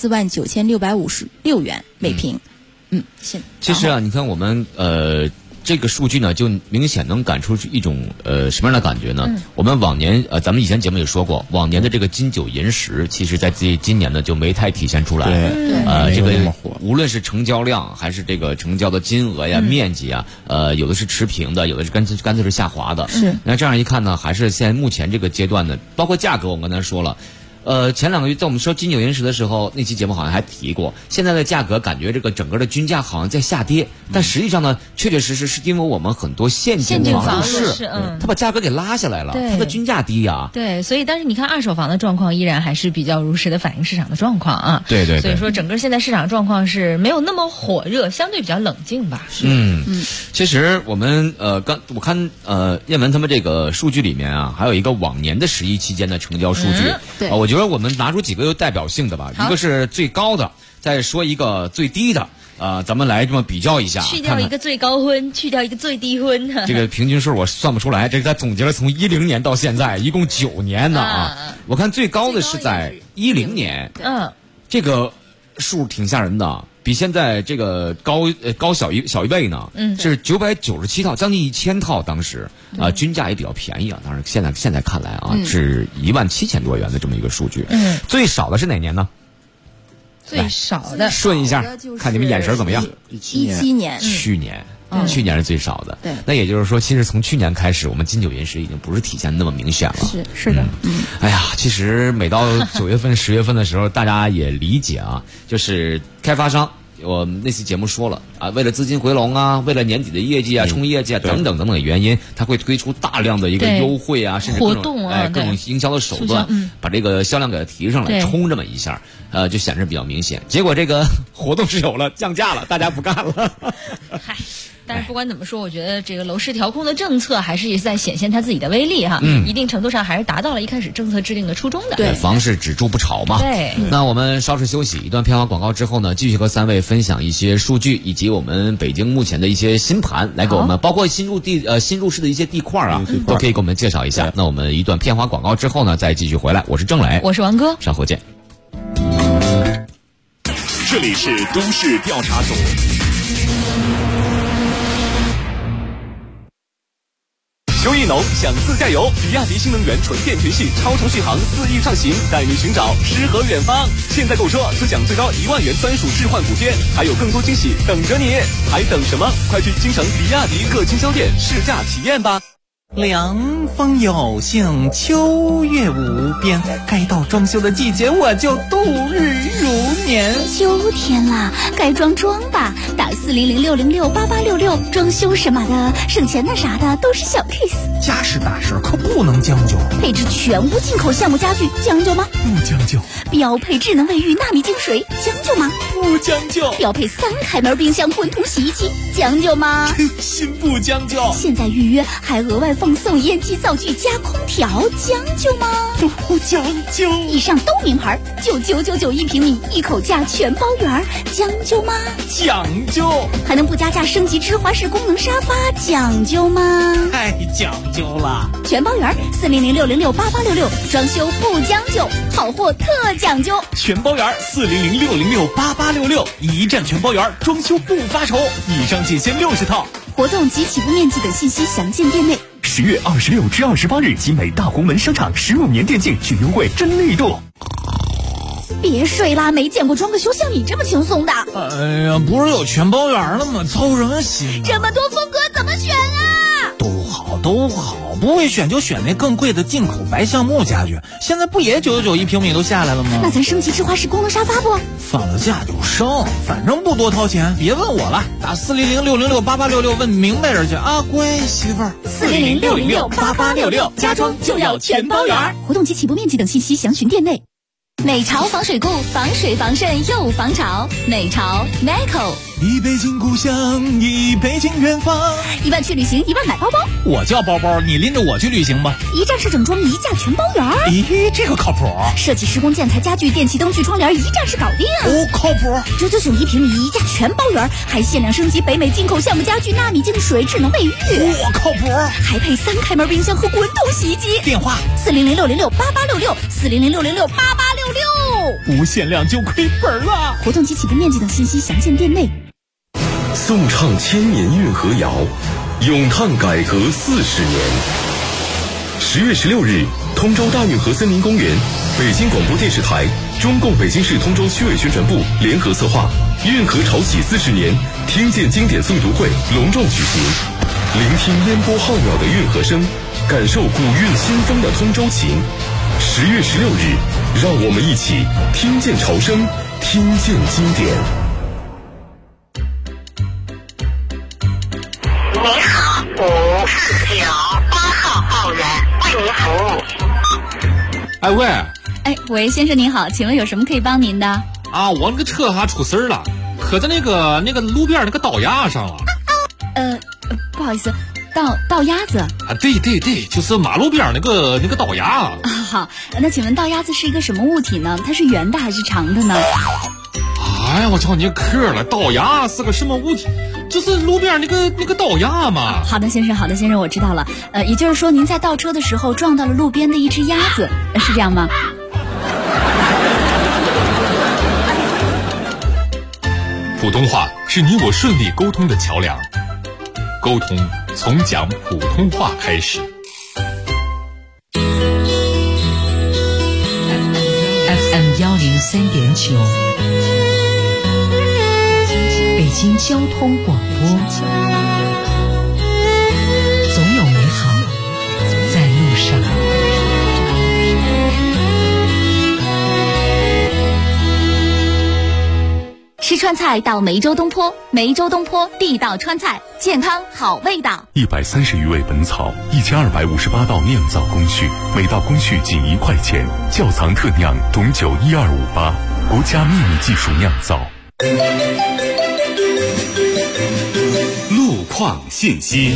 [SPEAKER 11] 49656元每平。
[SPEAKER 7] 其实啊，你看我们这个数据呢，就明显能感出一种什么样的感觉呢？我们往年咱们以前节目也说过，往年的这个金九银十，其实在今年呢就没太体现出来。这个无论是成交量还是这个成交的金额呀、面积啊，有的是持平的，有的是干脆是下滑的。那这样一看呢，还是现在目前这个阶段呢，包括价格，我们刚才说了。前2个月在我们说金九银十的时候，那期节目好像还提过，现在的价格感觉这个整个的均价好像在下跌，但实际上呢，确确实实是因为我们很多限竞房是，它把价格给拉下来了，它的均价低呀。
[SPEAKER 6] 对，所以但是你看二手房的状况依然还是比较如实的反映市场的状况啊。
[SPEAKER 7] 对。
[SPEAKER 6] 所以说整个现在市场状况是没有那么火热，相对比较冷静吧。
[SPEAKER 7] 其实我们我看燕文他们这个数据里面啊，还有一个往年的11期间的成交数据。
[SPEAKER 11] 对，
[SPEAKER 7] 我觉得我们拿出几个有代表性的吧，一个是最高的，再说一个最低的，咱们来这么比较一下，
[SPEAKER 6] 去掉一个最高分，去掉一个最低分。
[SPEAKER 7] 这个平均数我算不出来，这个他总结了从10年到现在一共9年呢啊。我看最高的是在10年，这个数挺吓人的，比现在这个高小一倍呢，是997套，将近1000套，当时均价也比较便宜啊。当然现在看来啊，是17000多元的这么一个数据。最少的是哪年呢？
[SPEAKER 6] 最少的
[SPEAKER 7] 顺一下，看你们眼神怎么样
[SPEAKER 11] ？17年，
[SPEAKER 7] 去年是最少的。
[SPEAKER 11] 对，
[SPEAKER 7] 那也就是说，其实从去年开始，我们金九银十已经不是体现那么明显了。
[SPEAKER 11] 是的。
[SPEAKER 7] 哎呀，其实每到9月份、10月份的时候，大家也理解啊，就是开发商。我们那期节目说了啊，为了资金回笼啊，为了年底的业绩啊、冲业绩啊等等的原因，他会推出大量的一个优惠啊，甚至
[SPEAKER 6] 活动啊，
[SPEAKER 7] 各种营销的手段，把这个销量给它提上来，冲这么一下，就显示比较明显。结果这个活动是有了，降价了，大家不干了。
[SPEAKER 6] 嗨。但是不管怎么说，我觉得这个楼市调控的政策还是在显现它自己的威力哈，一定程度上还是达到了一开始政策制定的初衷的。
[SPEAKER 7] 对，房市只住不炒嘛。
[SPEAKER 6] 对。
[SPEAKER 7] 那我们稍事休息，一段片花广告之后呢，继续和3位分享一些数据，以及我们北京目前的一些新盘，来给我们包括新入市的一些地块啊，都可以给我们介绍一下。那我们一段片花广告之后呢，再继续回来。我是郑磊，
[SPEAKER 6] 我是王哥，
[SPEAKER 7] 稍后见。
[SPEAKER 2] 这里是都市调查组。邱一农想自驾游，比亚迪新能源纯电全系超长续航4亿上行，带你寻找诗和远方。现在购车只享最高1万元专属置换补贴，还有更多惊喜等着你，还等什么？快去京城比亚迪各经销店试驾体验吧。
[SPEAKER 15] 凉风有幸，秋月无边，该到装修的季节，我就度日如年。
[SPEAKER 1] 秋天啦，该装吧，打400-606-8866，装修什么的，省钱的啥的都是小 case。
[SPEAKER 15] 家事大事可不能将就，
[SPEAKER 1] 配置全屋进口橡木家具，将就吗？
[SPEAKER 15] 不将就。
[SPEAKER 1] 标配智能卫浴纳米净水，将就吗？
[SPEAKER 15] 不将就。
[SPEAKER 1] 标配3开门冰箱滚筒洗衣机，将就吗？
[SPEAKER 15] 心不将就。
[SPEAKER 1] 现在预约还额外奉送烟机灶具加空调，将就吗？
[SPEAKER 15] 不将就。
[SPEAKER 1] 以上都名牌，9999一平米，1口价全包圆，将就吗？
[SPEAKER 15] 讲究。
[SPEAKER 1] 还能不加价升级芝华士功能沙发，讲究吗？
[SPEAKER 15] 太讲究了。
[SPEAKER 1] 全包圆，400-606-8866，装修不将就，好货特讲究。
[SPEAKER 15] 全包圆，400-606-8866，一站全包圆，装修不发愁。以上仅限60套。
[SPEAKER 1] 活动及起步面积等信息详见店内。
[SPEAKER 16] 10月26至28日，集美大红门商场15年电竞巨优惠真力度。
[SPEAKER 1] 别睡啦，没见过装个修像你这么轻松的。
[SPEAKER 15] 哎呀，不是有全包圆了吗？操人心。
[SPEAKER 1] 这么多风格怎么选啊？
[SPEAKER 15] 都好，不会选就选那更贵的进口白橡木家具。现在不也999一平米都下来了吗？
[SPEAKER 1] 那咱升级芝华士功能沙发不？
[SPEAKER 15] 放了假就升，反正不多掏钱。别问我了，打400-606-8866问明白人去啊，乖媳妇儿。
[SPEAKER 1] 400-606-8866，家装就要全包圆。活动及起步面积等信息详询店内。美潮防水固，防水防渗又防潮。美潮 Neco。
[SPEAKER 15] 一杯敬故乡，一杯敬远方。
[SPEAKER 1] 1万去旅行，1万买包包。
[SPEAKER 15] 我叫包包，你拎着我去旅行吧。
[SPEAKER 1] 一站式整装，一价全包圆。
[SPEAKER 15] 咦，这个靠谱。
[SPEAKER 1] 设计施工建材家具电气灯具窗帘，一站式搞定。
[SPEAKER 15] 哦，靠谱。
[SPEAKER 1] 999一平米，一价全包圆，还限量升级北美进口橡木家具纳米净水智能卫浴。
[SPEAKER 15] 我靠谱。
[SPEAKER 1] 还配3开门冰箱和滚筒洗衣机。
[SPEAKER 15] 电话
[SPEAKER 1] 400-606-8866，400-606-8866。
[SPEAKER 15] 不限量就亏本了。
[SPEAKER 1] 活动及起步面积等信息详见店内。
[SPEAKER 17] 颂唱千年运河谣，咏叹改革40年。10月16日，通州大运河森林公园，北京广播电视台、中共北京市通州区委宣传部联合策划运河潮起40年听见经典诵读会隆重举行，聆听烟波浩渺的运河声，感受古韵新风的通州情。10月16日，让我们一起听见潮声，听见经典。
[SPEAKER 18] 您好，54条8号号员为您服务。
[SPEAKER 19] 哎喂，
[SPEAKER 1] 喂，先生您好，请问有什么可以帮您的？
[SPEAKER 19] 啊，我那个车还出事了，磕在那个路边那个道牙上了。
[SPEAKER 1] 不好意思，道鸭子
[SPEAKER 19] 啊？对，就是马路边那个道牙。
[SPEAKER 1] 啊，好，那请问道鸭子是一个什么物体呢？它是圆的还是长的呢？
[SPEAKER 19] 哎呀，我叫你磕了，道牙是个什么物体？就是路边那个道牙嘛。
[SPEAKER 1] 好的，先生，我知道了。也就是说，您在倒车的时候撞到了路边的一只鸭子，是这样吗？
[SPEAKER 2] 普通话是你我顺利沟通的桥梁，沟通从讲普通话开始。
[SPEAKER 3] FM 103.9，北京交通广播，总有美好在路上。
[SPEAKER 1] 吃川菜到梅州东坡，梅州东坡地道川菜，健康好味道。
[SPEAKER 5] 130余味本草，1258道酿造工序，每道工序仅1块钱，窖藏特酿董酒12588，国家秘密技术酿造。
[SPEAKER 2] 路况信息。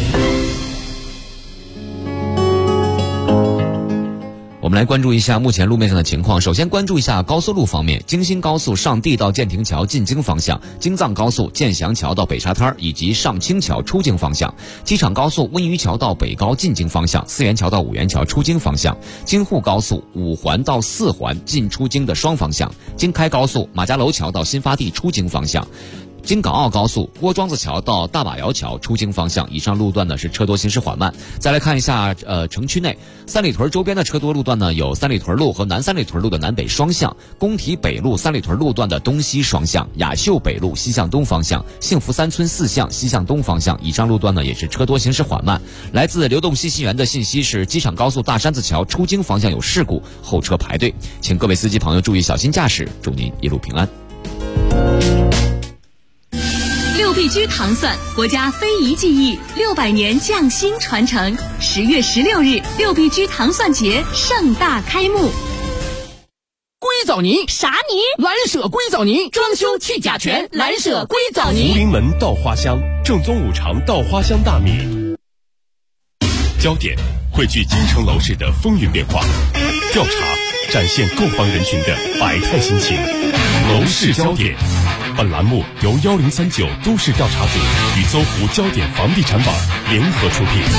[SPEAKER 7] 我们来关注一下目前路面上的情况。首先关注一下高速路方面，京新高速上地到建亭桥进京方向，京藏高速建祥桥到北沙滩以及上清桥出京方向，机场高速温榆桥到北高进京方向，四元桥到五元桥出京方向，京沪高速五环到四环进出京的双方向，京开高速马家楼桥到新发地出京方向，京港澳高速郭庄子桥到大把窑桥出京方向，以上路段呢是车多行驶缓慢。再来看一下城区内三里屯周边的车多路段呢，有三里屯路和南三里屯路的南北双向，工体北路三里屯路段的东西双向，雅秀北路西向东方向，幸福三村四向西向东方向，以上路段呢也是车多行驶缓慢。来自流动信息源的信息是，机场高速大山子桥出京方向有事故，后车排队，请各位司机朋友注意小心驾驶，祝您一路平安。
[SPEAKER 1] 6必居糖蒜，国家非遗技艺，600年匠心传承。10月16日，6必居糖蒜节盛大开幕。
[SPEAKER 20] 硅藻泥
[SPEAKER 1] 啥泥？
[SPEAKER 20] 蓝舍硅藻泥，装修去甲醛，蓝舍硅藻泥。
[SPEAKER 2] 福临门稻花香，正宗五常稻花香大米。焦点汇聚京城楼市的风云变化，调查展现购房人群的百态心情。楼市焦点，本栏目由1039都市调查组与搜狐焦点房地产网联合出品。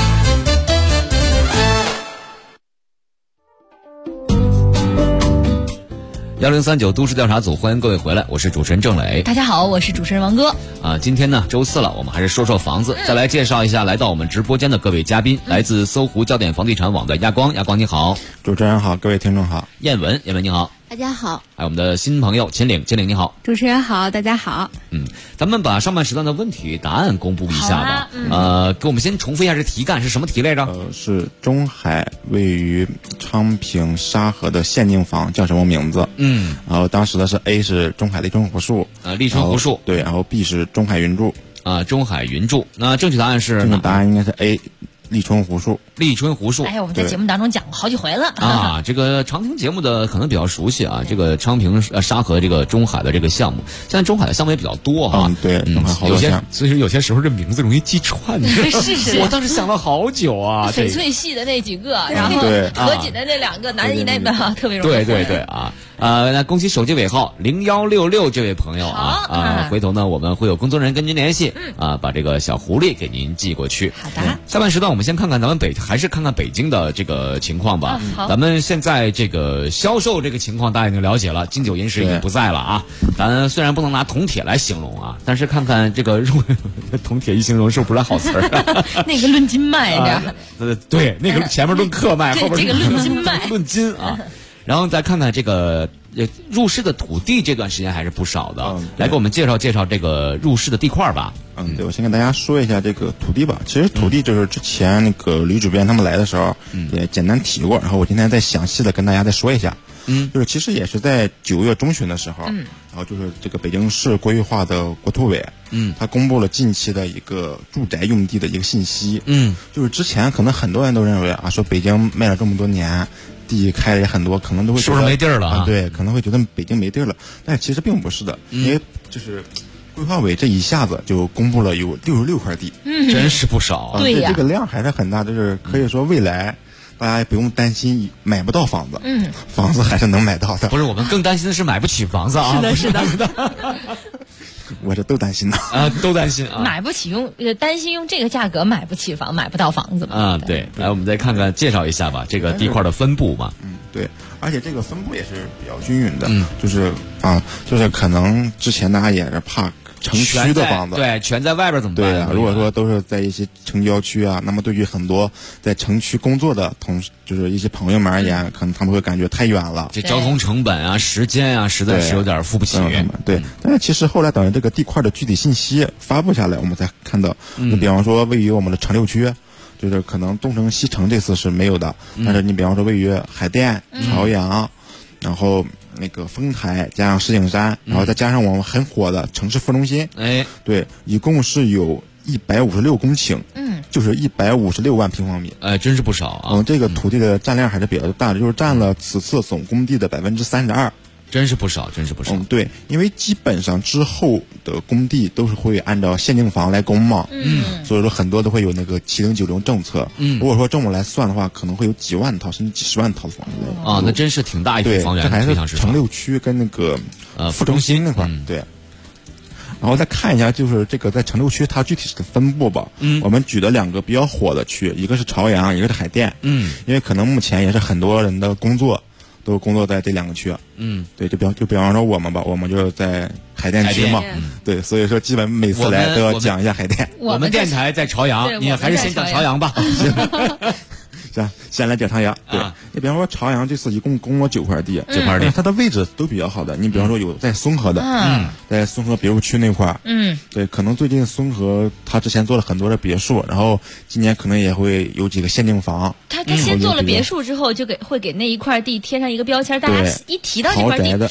[SPEAKER 7] 1039都市调查组，欢迎各位回来，我是主持人郑磊。
[SPEAKER 6] 大家好，我是主持人王哥。
[SPEAKER 7] 今天呢周4了，我们还是说说房子，再来介绍一下来到我们直播间的各位嘉宾，来自搜狐焦点房地产网的亚光你好。
[SPEAKER 13] 主持人好，各位听众好。
[SPEAKER 7] 燕文你好。
[SPEAKER 11] 大家好。
[SPEAKER 7] 还有我们的新朋友秦岭你好。
[SPEAKER 14] 主持人好，大家好。
[SPEAKER 7] 咱们把上半时段的问题答案公布一下吧。给我们先重复一下这题干是什么题来着？
[SPEAKER 13] 是中海位于昌平沙河的限定房叫什么名字？然后当时的是 A 是中海立春湖树，
[SPEAKER 7] 立春湖树，
[SPEAKER 13] 对，然后 B 是中海云柱，
[SPEAKER 7] 中海云柱。那正确答案是？
[SPEAKER 13] 正确答案应该是 A。立春湖树。
[SPEAKER 6] 哎呀，我们在节目当中讲过好几回了
[SPEAKER 7] 啊。这个常听节目的可能比较熟悉啊。这个昌平沙河这个中海的这个项目，现在中海的项目也比较多哈。
[SPEAKER 13] 对，中海好多项目，
[SPEAKER 7] 所以有些时候这名字容易记串。
[SPEAKER 6] 是，
[SPEAKER 7] 我当时想了好久啊。
[SPEAKER 6] 翡翠系的那几个，然后合紧的那2个，南一那边特别容易。
[SPEAKER 7] 对啊。那恭喜手机尾号0166这位朋友啊。回头呢我们会有工作人员跟您联系把这个小狐狸给您寄过去。
[SPEAKER 6] 好的。
[SPEAKER 7] 下半时段我们先看看咱们还是看看北京的这个情况吧。咱们现在这个销售这个情况大家已经了解了，金九银十已经不在了啊。咱虽然不能拿铜铁来形容啊，但是看看这个铜铁一形容是不是好词儿？
[SPEAKER 6] 那个论斤卖着。
[SPEAKER 7] 对，那个前面论克卖，后边
[SPEAKER 6] 这个论斤卖，
[SPEAKER 7] 论斤啊。然后再看看这个入市的土地，这段时间还是不少的。来给我们介绍介绍这个入市的地块吧。
[SPEAKER 13] 对，我先跟大家说一下这个土地吧。其实土地就是之前那个吕主编他们来的时候也简单提过，然后我今天再详细的跟大家再说一下。就是其实也是在9月中旬的时候，然后就是这个北京市规划的国土委，他公布了近期的一个住宅用地的一个信息。就是之前可能很多人都认为说北京卖了这么多年，地开了也很多，可能都会
[SPEAKER 7] 是不是没地儿了
[SPEAKER 13] 对，可能会觉得北京没地儿了，但其实并不是的，因为就是规划委这一下子就公布了有66块地，
[SPEAKER 7] 真是不少。
[SPEAKER 6] 对呀，
[SPEAKER 13] 这个量还是很大，就是可以说未来大家也不用担心买不到房子，房子还是能买到的。
[SPEAKER 7] 不是，我们更担心的是买不起房子啊。
[SPEAKER 6] 是的。
[SPEAKER 13] 我这都担心的
[SPEAKER 7] 都担心啊。
[SPEAKER 6] 买不起担心用这个价格买不到房子嘛。
[SPEAKER 7] 对。来，我们再看看介绍一下吧，这个地块的分布吧。
[SPEAKER 13] 对，而且这个分布也是比较均匀的。就是可能之前大家也是怕城区的房子，
[SPEAKER 7] 对，全在外边怎么办？
[SPEAKER 13] 对啊，如果说都是在一些城郊区啊，那么对于很多在城区工作的就是一些朋友们而言，可能他们会感觉太远了，
[SPEAKER 7] 这交通成本啊、时间啊，实在是有点付不起。
[SPEAKER 13] 对，但是其实后来等这个地块的具体信息发布下来，我们才看到，你比方说位于我们的城6区。就是可能东城西城这次是没有的，但是你比方说位于海淀、朝阳，然后那个丰台加上石景山，然后再加上我们很火的城市副中心，对，一共是有156公顷，就是156万平方米，
[SPEAKER 7] 真是不少啊。
[SPEAKER 13] 这个土地的占量还是比较大的，就是占了此次总工地的32%。
[SPEAKER 7] 真是不少。
[SPEAKER 13] 对，因为基本上之后的工地都是会按照限定房来供嘛，所以说很多都会有那个7090政策。如果说这么来算的话，可能会有几万套甚至几十万套的房子
[SPEAKER 7] 那真是挺大一片房源。
[SPEAKER 13] 这还是城6区跟那个副中心那块对。然后再看一下，就是这个在城6区它具体的分布吧。我们举的2个比较火的区，一个是朝阳，一个是海淀。因为可能目前也是很多人的工作。都工作在这2个区，对，就比方说我们吧，我们就是在海淀区嘛，对，所以说基本每次来都要讲一下海淀。
[SPEAKER 7] 我们电台在朝阳，你还是先讲朝阳吧。
[SPEAKER 13] 行，先来讲朝阳。对，你比方说朝阳这次一共供了9块地，9块地，它的位置都比较好的。你比方说有在松河的，在松河别墅区那块，对，可能最近松河他之前做了很多的别墅，然后今年可能也会有几个限定房。
[SPEAKER 6] 他先做了别墅之后，就会给那一块地贴上一个标签，大家一提到这块地。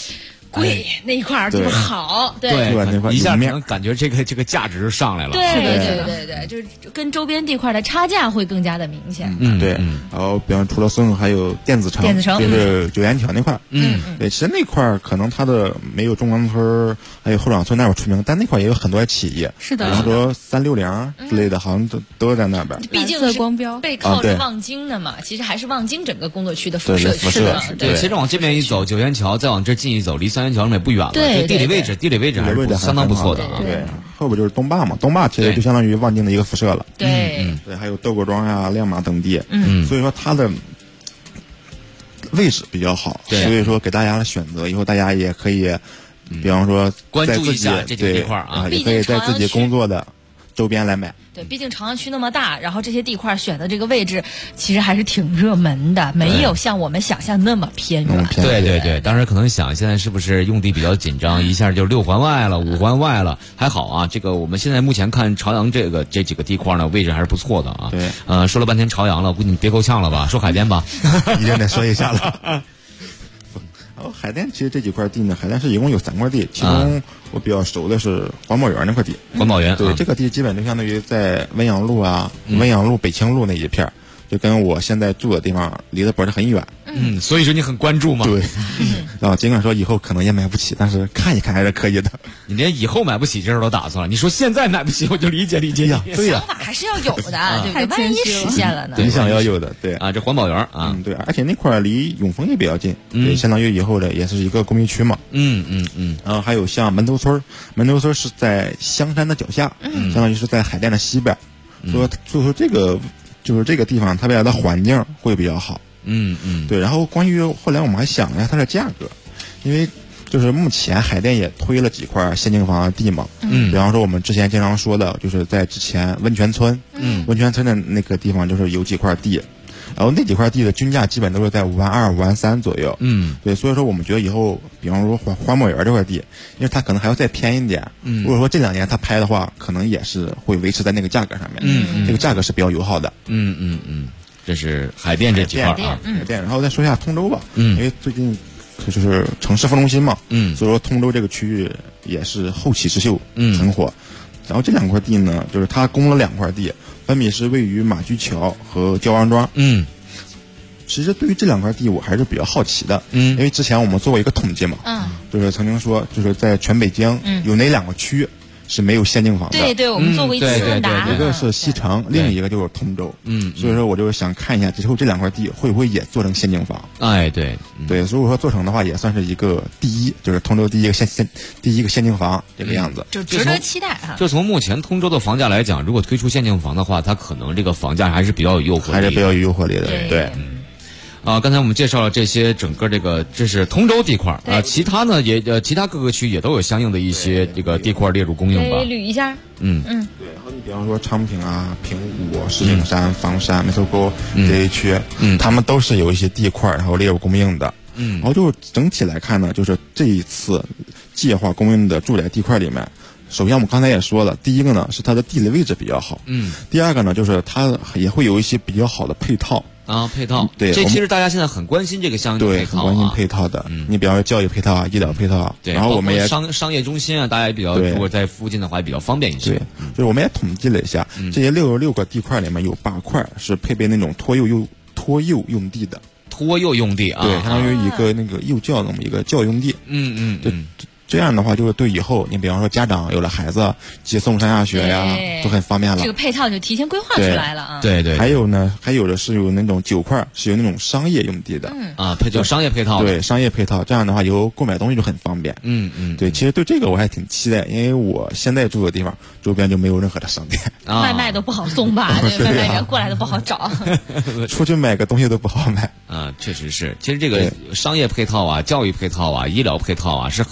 [SPEAKER 6] 贵，那一块地方好，对，
[SPEAKER 7] 一下能感觉这个价值上来了。
[SPEAKER 6] 对，就是跟周边地块的差价会更加的明显。
[SPEAKER 13] 对。然后，比方除了松永，还有电子城，就是九眼桥那块。对，其实那块可能它的没有中关村还有后厂村那块出名，但那块也有很多企业。
[SPEAKER 14] 是的，
[SPEAKER 13] 比方说360之类的，好像都在那边。
[SPEAKER 6] 毕竟是
[SPEAKER 14] 光标
[SPEAKER 6] 背靠着望京的嘛，其实还是望京整个工作区的辐射区。
[SPEAKER 7] 对，其实往这边一走，九眼桥再往这近一走，离三元桥那也不远了。
[SPEAKER 6] 对，
[SPEAKER 7] 地理位置还是相当不错的啊。
[SPEAKER 13] 对，后边就是东坝嘛，东坝其实就相当于望京的一个辐射了。
[SPEAKER 6] 对，
[SPEAKER 13] 还有豆果庄呀、亮马等地。所以说它的位置比较好，所以说给大家的选择，以后大家也可以，比方说
[SPEAKER 7] 关注一下这几个地块啊，
[SPEAKER 13] 也可以在自己工作的周边来买。
[SPEAKER 6] 对，毕竟朝阳区那么大，然后这些地块选的这个位置其实还是挺热门的，没有像我们想象那么偏远。
[SPEAKER 7] 对，当时可能想现在是不是用地比较紧张，一下就6环外了、5环外了，还好啊。这个我们现在目前看朝阳这几个地块呢，位置还是不错的啊。
[SPEAKER 13] 对，
[SPEAKER 7] 说了半天朝阳了，估计你憋够呛了吧？说海淀吧，
[SPEAKER 13] 一定得说一下了。然后海淀其实这几块地呢，海淀市一共有3块地，其中我比较熟的是环保园那块地。
[SPEAKER 7] 环保园
[SPEAKER 13] 对，这个地基本就相当于在温阳路啊、温阳路、北青路那一片，就跟我现在住的地方离得不是很远。
[SPEAKER 7] 所以说你很关注吗？
[SPEAKER 13] 对，然后尽管说以后可能也买不起，但是看一看还是可以的。
[SPEAKER 7] 你连以后买不起这事都打算了，你说现在买不起，我就理解
[SPEAKER 13] 呀。对呀，
[SPEAKER 6] 想法还是要有的，对不对？万一实现了呢？
[SPEAKER 13] 理想要有的，对
[SPEAKER 7] 啊，这环保园啊，
[SPEAKER 13] 对，而且那块离永丰也比较近，对，相当于以后的也是一个工业区嘛。然后还有像门头村是在香山的脚下，相当于是在海淀的西边，所以说这个就是这个地方它未来的环境会比较好。对。然后关于后来我们还想了一下它的价格，因为就是目前海淀也推了几块现金房的地嘛。比方说我们之前经常说的，就是在之前温泉村，温泉村的那个地方就是有几块地，然后那几块地的均价基本都是在5万2、5万3左右。对，所以说我们觉得以后，比方说环保园这块地，因为它可能还要再偏一点。如果说这2年它拍的话，可能也是会维持在那个价格上面。这个价格是比较友好的。
[SPEAKER 7] 这是海淀这几块啊。
[SPEAKER 13] 海淀，然后再说一下通州吧，因为最近就是城市副中心嘛，所以说通州这个区域也是后起之秀，很火。然后这2块地呢，就是它供了2块地，分别是位于马驹桥和焦王庄。其实对于这2块地我还是比较好奇的，因为之前我们做过一个统计嘛，就是曾经说就是在全北京有哪2个区是没有限定房的。
[SPEAKER 6] 对，我们做过一次问答，
[SPEAKER 13] 一个是西城，另一个就是通州。所以说我就想看一下之后这2块地会不会也做成限定房。
[SPEAKER 7] 对，
[SPEAKER 13] 如果说做成的话，也算是一个第一，就是通州第一个限定房这个样子，
[SPEAKER 6] 就值得期待啊。
[SPEAKER 7] 就从目前通州的房价来讲，如果推出限定房的话，它可能这个房价还是比较有诱惑力，
[SPEAKER 13] 还是比较有诱惑力的。对。
[SPEAKER 7] 刚才我们介绍了这些整个这是通州地块啊，其他呢其他各个区也都有相应的一些这个地块列入供应吧。
[SPEAKER 6] 捋一下。
[SPEAKER 13] 对，然后你比方说昌平啊、平武、石景山、房山、梅头沟这一区，他们都是有一些地块然后列入供应的。然后就整体来看呢，就是这一次计划供应的住宅地块里面，首先我们刚才也说了，第一个呢是它的地理位置比较好，第二个呢就是它也会有一些比较好的配套。
[SPEAKER 7] 配套，
[SPEAKER 13] 对，
[SPEAKER 7] 这其实大家现在很关心这个相应的配套，
[SPEAKER 13] 很关心配套的。你比方说教育配套啊、医疗配套啊，然后我们也
[SPEAKER 7] 商业中心啊，大家也比较，如果在附近的话也比较方便一些。
[SPEAKER 13] 对，就是我们也统计了一下，这些66个地块里面有8块是配备那种托幼用地的。
[SPEAKER 7] 托幼用地啊，
[SPEAKER 13] 对，相当于一个那个幼教那么一个教育用地。这样的话，就是对以后你比方说家长有了孩子接送上下学呀，都很方便了。
[SPEAKER 6] 这个配套就提前规划出来了啊。
[SPEAKER 7] 对。
[SPEAKER 13] 还有的是有那种9块是有那种商业用地的。
[SPEAKER 7] 就商业配套。
[SPEAKER 13] 对，商业配套，这样的话以后购买东西就很方便。对，其实对这个我还挺期待，因为我现在住的地方周边就没有任何的商店，
[SPEAKER 6] 外卖都不好送吧？对，外卖员过来都不好找，
[SPEAKER 13] 出去买个东西都不好买。
[SPEAKER 7] 确实是。其实这个商业配套啊、教育配套啊、医疗配套啊，是很多人购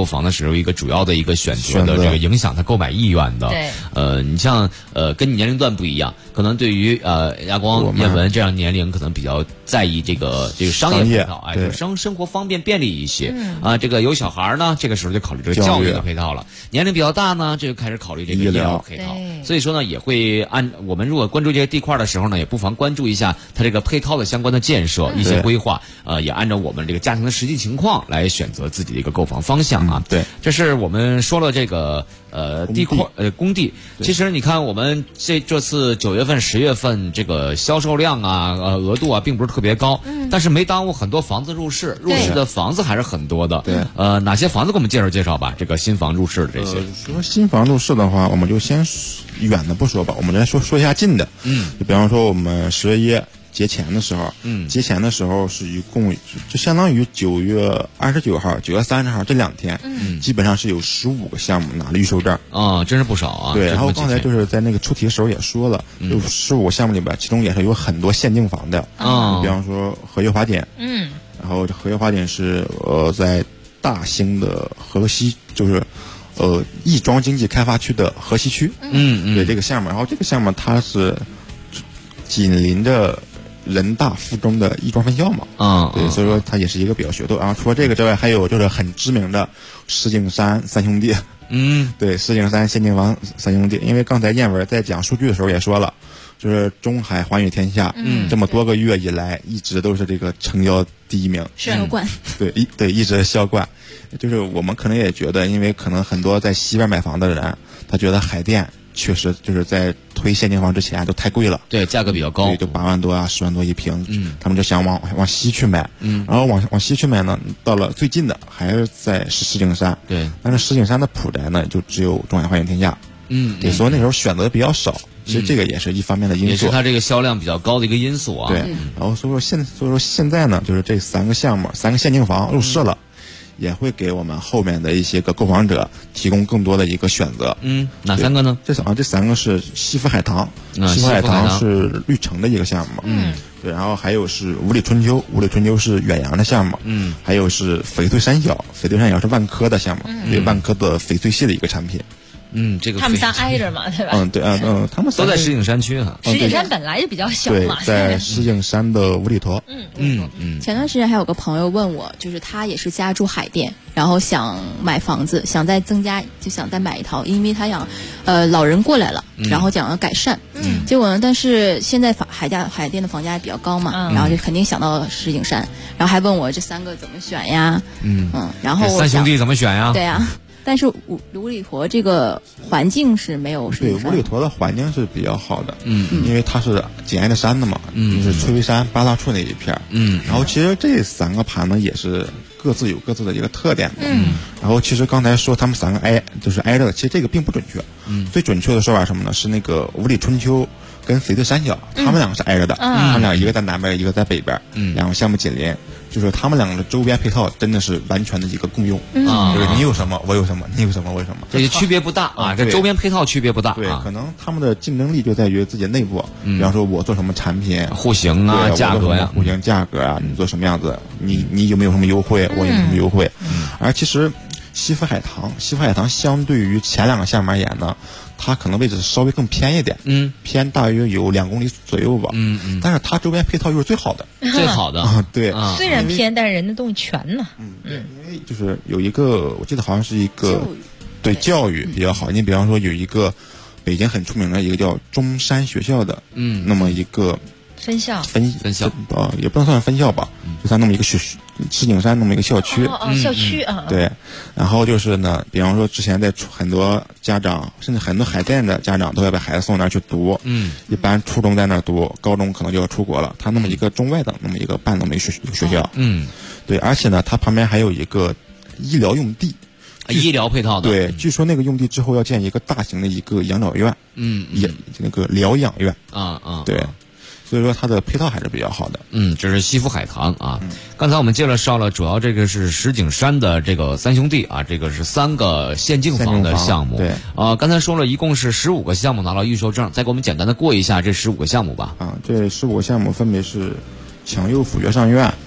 [SPEAKER 7] 购房的时候一个主要的一个选择的这个影响他购买意愿的。
[SPEAKER 6] 对，
[SPEAKER 7] 你像跟你年龄段不一样，可能对于亚光、叶文这样年龄可能比较在意这个商业配套，就是生活方便便利一些。这个有小孩呢，这个时候就考虑这个教育的配套了。年龄比较大呢，这就开始考虑这个医疗配套。所以说呢，也会我们如果关注这些地块的时候呢，也不妨关注一下它这个配套的相关的建设一些规划，也按照我们这个家庭的实际情况来选择自己的一个购房方向啊。
[SPEAKER 13] 对，
[SPEAKER 7] 这是我们说了这个地块工地。其实你看我们这次9月份、10月份这个销售量啊、额度啊，并不是特别高，但是没耽误很多房子入市的房子还是很多的。
[SPEAKER 13] 对，
[SPEAKER 7] 哪些房子给我们介绍吧？这个新房入市的这些。
[SPEAKER 13] 说新房入市的话，我们就先远的不说吧，我们来说一下近的。就比方说我们10月1节前的时候，节前的时候是一共就相当于9月29号、9月30号这2天，基本上是有15个项目拿了预售证
[SPEAKER 7] 啊，真是不少啊。
[SPEAKER 13] 对，然后刚才就是在那个出题的时候也说了，有15个项目里边，其中也是有很多限定房的啊，比方说和悦华典，然后这和悦华典是在大兴的河西，就是亦庄经济开发区的河西区，对这个项目，然后这个项目它是紧邻着人大附中的亦庄分校嘛，对，所以说它也是一个比较噱头。然后除了这个之外，还有就是很知名的石景山三兄弟，对，石景山限定房三兄弟。因为刚才燕文在讲数据的时候也说了，就是中海寰宇天下，这么多个月以来一直都是这个成交第一名，
[SPEAKER 11] 销冠，
[SPEAKER 13] 对，一直销冠。就是我们可能也觉得，因为可能很多在西边买房的人，他觉得海淀确实就是在推限定房之前都太贵了，
[SPEAKER 7] 对，价格比较高，
[SPEAKER 13] 对，就8万多啊、10万多一平，他们就想往西去买，然后往西去买呢，到了最近的还是在石景山，
[SPEAKER 7] 对，
[SPEAKER 13] 但是石景山的普宅呢，就只有中海寰宇天下，对，所以那时候选择比较少，其实这个也是一方面的因素，
[SPEAKER 7] 也是它这个销量比较高的一个因素啊。
[SPEAKER 13] 对，然后所以说现在呢，就是这3个项目、3个限定房入市了。也会给我们后面的一些个购房者提供更多的一个选择。
[SPEAKER 7] 哪3个呢？
[SPEAKER 13] 这3个是西府海棠，西府海棠是绿城的一个项目。对，然后还有是五里春秋，五里春秋是远洋的项目。还有是翡翠三小，翡翠三小是万科的项目，对，万科的翡翠系的一个产品。
[SPEAKER 7] 这个
[SPEAKER 6] 他们仨挨着嘛，对吧？
[SPEAKER 13] 对他们
[SPEAKER 7] 都在石景山区哈。
[SPEAKER 6] 石景山本来就比较小嘛，
[SPEAKER 13] 对，在石景山的五里坨。
[SPEAKER 11] 前段时间还有个朋友问我，就是他也是家住海淀，然后想买房子，想再增加，就想再买一套，因为他想老人过来了，然后想要改善。结果呢，但是现在海淀的房价比较高嘛，然后就肯定想到石景山，然后还问我这3个怎么选呀？然后
[SPEAKER 7] 3兄弟怎么选呀？
[SPEAKER 11] 对呀。但是五里坨这个环境是没有，
[SPEAKER 13] 对，五里坨的环境是比较好的，因为它是紧挨着山的嘛，就是崔巍山、八大处那一片，然后其实这3个盘呢也是各自有各自的一个特点，然后其实刚才说他们3个挨着的，其实这个并不准确，最准确的说法什么呢？是那个五里春秋跟翡翠三小，他们2个是挨着的，他们俩一个在南边，一个在北边，2个项目紧邻。就是他们2个的周边配套真的是完全的一个共用，就是你有什么我有什么，你有什么我有什么，
[SPEAKER 7] 这区别不大啊，这周边配套区别不大，
[SPEAKER 13] 对，可能他们的竞争力就在于自己内部，比方说我做什么产品，
[SPEAKER 7] 户型啊、价格呀、
[SPEAKER 13] 户型价格啊，你做什么样子，你有没有什么优惠，我有什么优惠，而其实西府海棠相对于前2个项目而言呢，它可能位置稍微更偏一点，偏大约有2公里左右吧，但是它周边配套又是最好的，对，
[SPEAKER 6] 虽然偏，但是人的东西全呢，
[SPEAKER 13] 因为就是有一个，我记得好像是一个对教育比较好，你比方说有一个北京很出名的一个叫中山学校的，那么一个
[SPEAKER 6] 分校
[SPEAKER 13] 也不能算分校吧，就像那么一个石景山那么一个校区，
[SPEAKER 6] 校区啊，
[SPEAKER 13] 对，然后就是呢，比方说之前在很多家长，甚至很多海淀的家长都要把孩子送那儿去读，一般初中在那儿读，高中可能就要出国了，他那么一个中外的那么一个办那么一个学校，对，而且呢，它旁边还有一个医疗用地。
[SPEAKER 7] 医疗配套的，
[SPEAKER 13] 对，据说那个用地之后要建一个大型的一个养老院，那个疗养院对，所以说它的配套还是比较好的。
[SPEAKER 7] 这是西府海棠啊。刚才我们介绍了，主要这个是石景山的这个3兄弟啊，这个是3个限定房的项目。
[SPEAKER 13] 对，
[SPEAKER 7] 刚才说了一共是15个项目拿到预售证，再给我们简单的过一下这15个项目吧。
[SPEAKER 13] 这15个项目分别是强佑府悦上苑、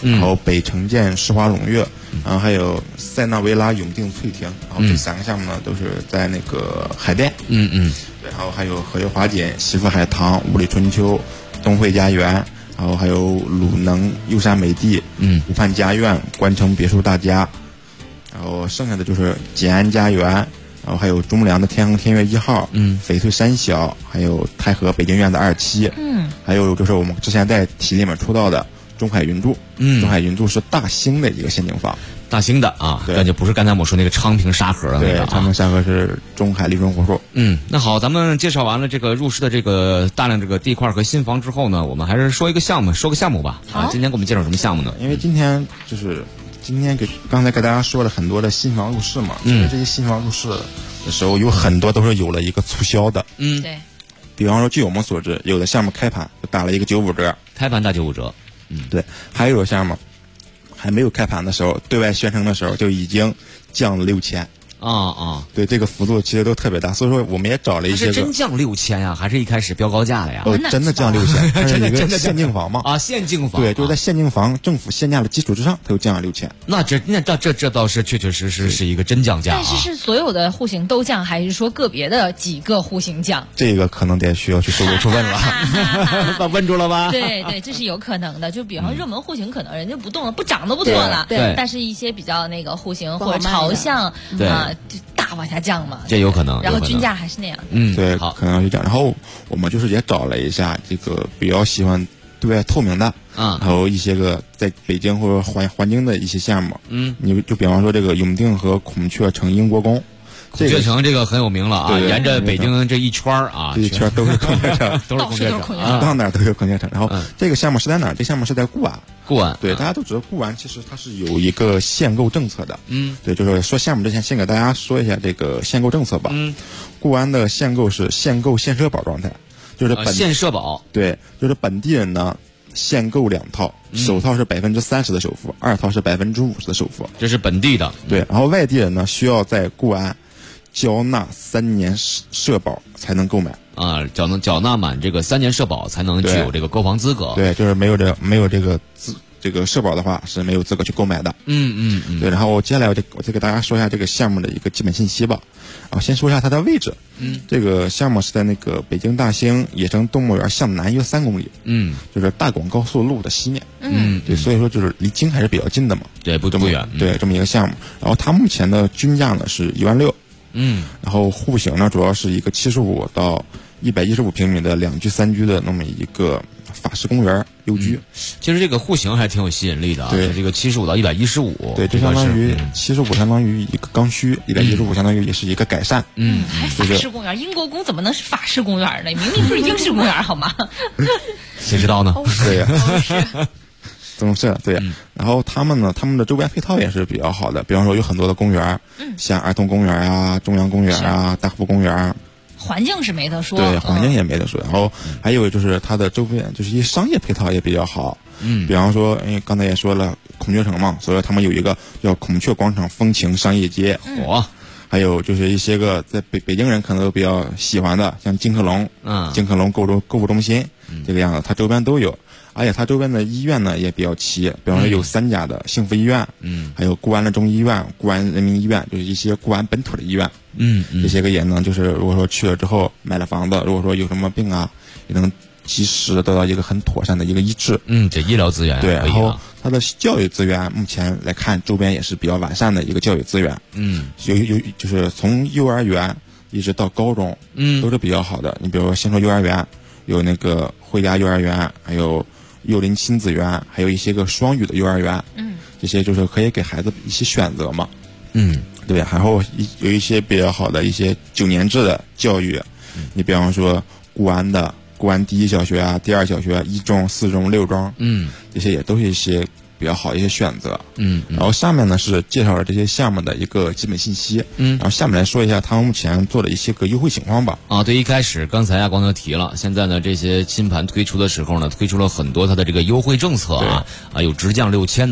[SPEAKER 13] 然后北城建施华胧月，然后还有塞纳维拉永定翠亭，然后这3个项目呢都是在那个海淀。对，然后还有荷叶华锦、媳妇海棠、五里春秋、东汇家园，然后还有鲁能优山美地、湖畔家苑、关城别墅大家，然后剩下的就是简安家园，然后还有中粮的天恒天悦1号，翡翠山小，还有太和北京院的2期，还有就是我们之前在题里面出到的中海云筑，中海云筑是大兴的一个限定房。
[SPEAKER 7] 大兴的啊，感觉不是刚才我们说那个昌平沙河的那个、
[SPEAKER 13] 对，昌平沙河是中海丽中湖墅。
[SPEAKER 7] 那好，咱们介绍完了这个入市的这个大量这个地块和新房之后呢，我们还是说个项目吧。好，今天给我们介绍什么项目呢？
[SPEAKER 13] 因为今天刚才给大家说了很多的新房入市嘛，因为这些新房入市的时候有很多都是有了一个促销的。
[SPEAKER 6] 对。
[SPEAKER 13] 比方说，据我们所知，有的项目开盘就打了一个95折，
[SPEAKER 7] 开盘打95折。
[SPEAKER 13] 对，还有的项目还没有开盘的时候，对外宣称的时候就已经降了6000。对，这个幅度其实都特别大，所以说我们也找了一些。
[SPEAKER 7] 是真降6000呀，还是一开始标高价了呀？
[SPEAKER 13] 真的降6000，它是一个限定房嘛。
[SPEAKER 7] 限定房。
[SPEAKER 13] 对，就是在限定房政府限价的基础之上，它又降了6000。
[SPEAKER 7] 那这倒是确实是一个真降价。
[SPEAKER 6] 但是是所有的户型都降，还是说个别的几个户型降？
[SPEAKER 13] 这个可能得需要去收购处问了。
[SPEAKER 7] 问住了吧？
[SPEAKER 6] 对，这是有可能的。就比方热门户型，可能人家不动了，不涨都不错了。
[SPEAKER 11] 对。
[SPEAKER 6] 但是一些比较那个户型或者朝向就大往下降嘛，
[SPEAKER 7] 这有可能。
[SPEAKER 6] 然后均价还是那样。
[SPEAKER 13] 对，可能是这样。然后我们就是也找了一下这个比较喜欢对外透明的，然后一些个在北京或者环京的一些项目。你就比方说这个永定和孔雀城英国宫。
[SPEAKER 7] 孔雀城这个很有名了啊，沿着北京这一圈啊，
[SPEAKER 13] 这一圈都是孔雀城，
[SPEAKER 7] 都是孔雀城，
[SPEAKER 13] 到哪都有孔雀城。然后这个项目是在哪儿？这项目是在固安。
[SPEAKER 7] 固安，
[SPEAKER 13] 对，大家都知道固安其实它是有一个限购政策的。对，就是说项目之前先给大家说一下这个限购政策吧。固安的限购是限购限社保状态，就是
[SPEAKER 7] 限社保。
[SPEAKER 13] 对，就是本地人呢限购2套，首套是30%的首付，2套是50%的首付，
[SPEAKER 7] 这是本地的。
[SPEAKER 13] 对，然后外地人呢需要在固安缴纳3年社保才能购买
[SPEAKER 7] 缴纳满这个3年社保才能具有这个购房资格。
[SPEAKER 13] 对，就是没有这个社保的话是没有资格去购买的。对，然后接下来我再给大家说一下这个项目的一个基本信息吧。先说一下它的位置。这个项目是在那个北京大兴野生动物园向南约3公里。就是大广高速路的西面。对，所以说就是离京还是比较近的嘛。
[SPEAKER 7] 对，不远。
[SPEAKER 13] 对，这么一个项目。然后它目前的均价呢是16000。然后户型呢主要是一个75到115平米的2居3居的那么一个法式公园优居。
[SPEAKER 7] 其实这个户型还挺有吸引力的啊。
[SPEAKER 13] 对，
[SPEAKER 7] 这个75到115。
[SPEAKER 13] 对，这相当于75相当于一个刚需，115相当于也是一个改善。
[SPEAKER 6] 还法式公园，英国宫怎么能是法式公园呢？明明就是英式公园好吗？
[SPEAKER 7] 谁知道呢？
[SPEAKER 13] 对呀。总是对，然后他们的周边配套也是比较好的，比方说有很多的公园，像儿童公园啊、中央公园啊、大湖公园。
[SPEAKER 6] 环境是没得说，
[SPEAKER 13] 对，环境也没得说。然后还有就是它的周边就是一些商业配套也比较好。比方说，因为刚才也说了孔雀城嘛，所以他们有一个叫孔雀广场风情商业街。还有就是一些个在北京人可能都比较喜欢的，像金客隆，金客隆购物中心这个样子，它周边都有。而且它周边的医院呢也比较齐，比方说有3家的幸福医院，还有固安的中医院、固安人民医院，就是一些固安本土的医院。这些个也能就是如果说去了之后买了房子，如果说有什么病啊，也能及时得到一个很妥善的一个医治。
[SPEAKER 7] 这医疗资源
[SPEAKER 13] 对，然后它的教育资源目前来看，周边也是比较完善的一个教育资源。有就是从幼儿园一直到高中，都是比较好的。你比如说先说幼儿园，有那个汇家幼儿园，还有幼林亲子园，还有一些个双语的幼儿园。这些就是可以给孩子一些选择嘛。对，然后有一些比较好的一些9年制的教育，你比方说固安第一小学啊、第2小学、1中、4中、6中，这些也都是一些比较好的一些选择。然后下面呢是介绍了这些项目的一个基本信息。然后下面来说一下他们目前做的一些个优惠情况吧。
[SPEAKER 7] 对，一开始刚才光头提了，现在呢这些新盘推出的时候呢，推出了很多它的这个优惠政策有直降6000的，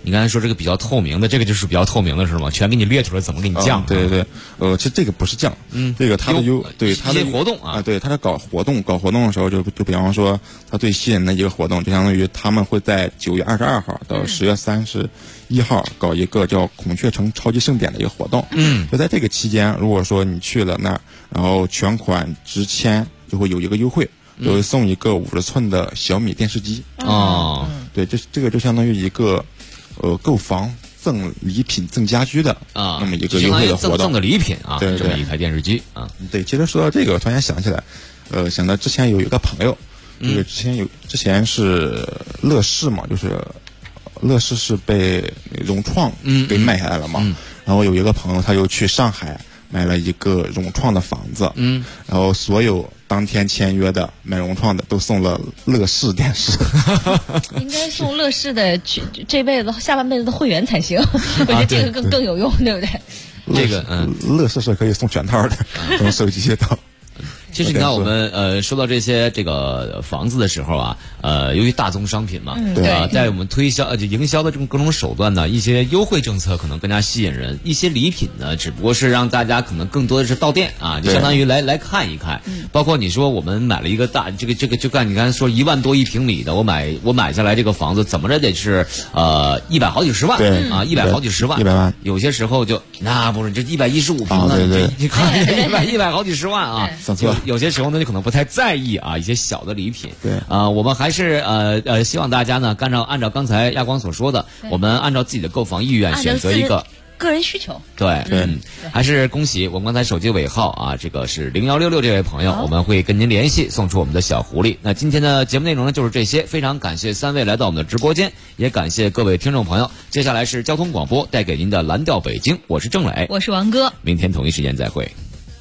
[SPEAKER 7] 你刚才说这个比较透明的，这个就是比较透明的是吗？全给你列出来怎么给你降？
[SPEAKER 13] 对对对，其实这个不是降，这个它的它的
[SPEAKER 7] 活动啊，
[SPEAKER 13] 对，它在搞活动的时候就比方说，它最吸引的一个活动，就相当于他们会在9月22号到10月31号搞一个叫孔雀城超级盛典的一个活动。就在这个期间，如果说你去了那儿，然后全款直签就会有一个优惠，就会送一个50寸的小米电视机。对，这个就相当于一个购房赠礼品赠家居的那么一个优惠的活动，
[SPEAKER 7] 赠的礼品啊，
[SPEAKER 13] 对，
[SPEAKER 7] 这么一台电视机啊。
[SPEAKER 13] 对，其实说到这个，我突然想起来，想到之前有一个朋友，这个之前是乐视嘛，就是乐视是被融创给买下来了嘛，然后有一个朋友他又去上海买了一个融创的房子，然后所有当天签约的买融创的都送了乐视电视，
[SPEAKER 6] 应该送乐视的这辈子下半辈子的会员才行，我觉得这个更有用，对不对？
[SPEAKER 7] 这个
[SPEAKER 13] 乐视是可以送全套的，从手机到。
[SPEAKER 7] 其实你看我们说到这些这个房子的时候啊，由于大宗商品嘛，在我们推销营销的这种各种手段呢，一些优惠政策可能更加吸引人，一些礼品呢，只不过是让大家可能更多的是到店啊，就相当于来看一看。包括你说我们买了一个大这个就干你刚才说1万多1平米的，我买下来这个房子怎么着得是100好几十万啊，100好几十万
[SPEAKER 13] ，100万，
[SPEAKER 7] 有些时候就那不是这115平啊，你看100好几十万啊，有些时候呢，就可能不太在意啊一些小的礼品。
[SPEAKER 13] 对
[SPEAKER 7] 我们还是希望大家呢，按照刚才亚光所说的，我们按照自己的购房意愿选择一个
[SPEAKER 6] 个人需求。
[SPEAKER 7] 对，还是恭喜我们刚才手机尾号啊，这个是0166这位朋友，我们会跟您联系，送出我们的小狐狸。那今天的节目内容呢就是这些，非常感谢3位来到我们的直播间，也感谢各位听众朋友。接下来是交通广播带给您的蓝调北京，我是郑磊，
[SPEAKER 6] 我是王哥，
[SPEAKER 7] 明天同一时间再会。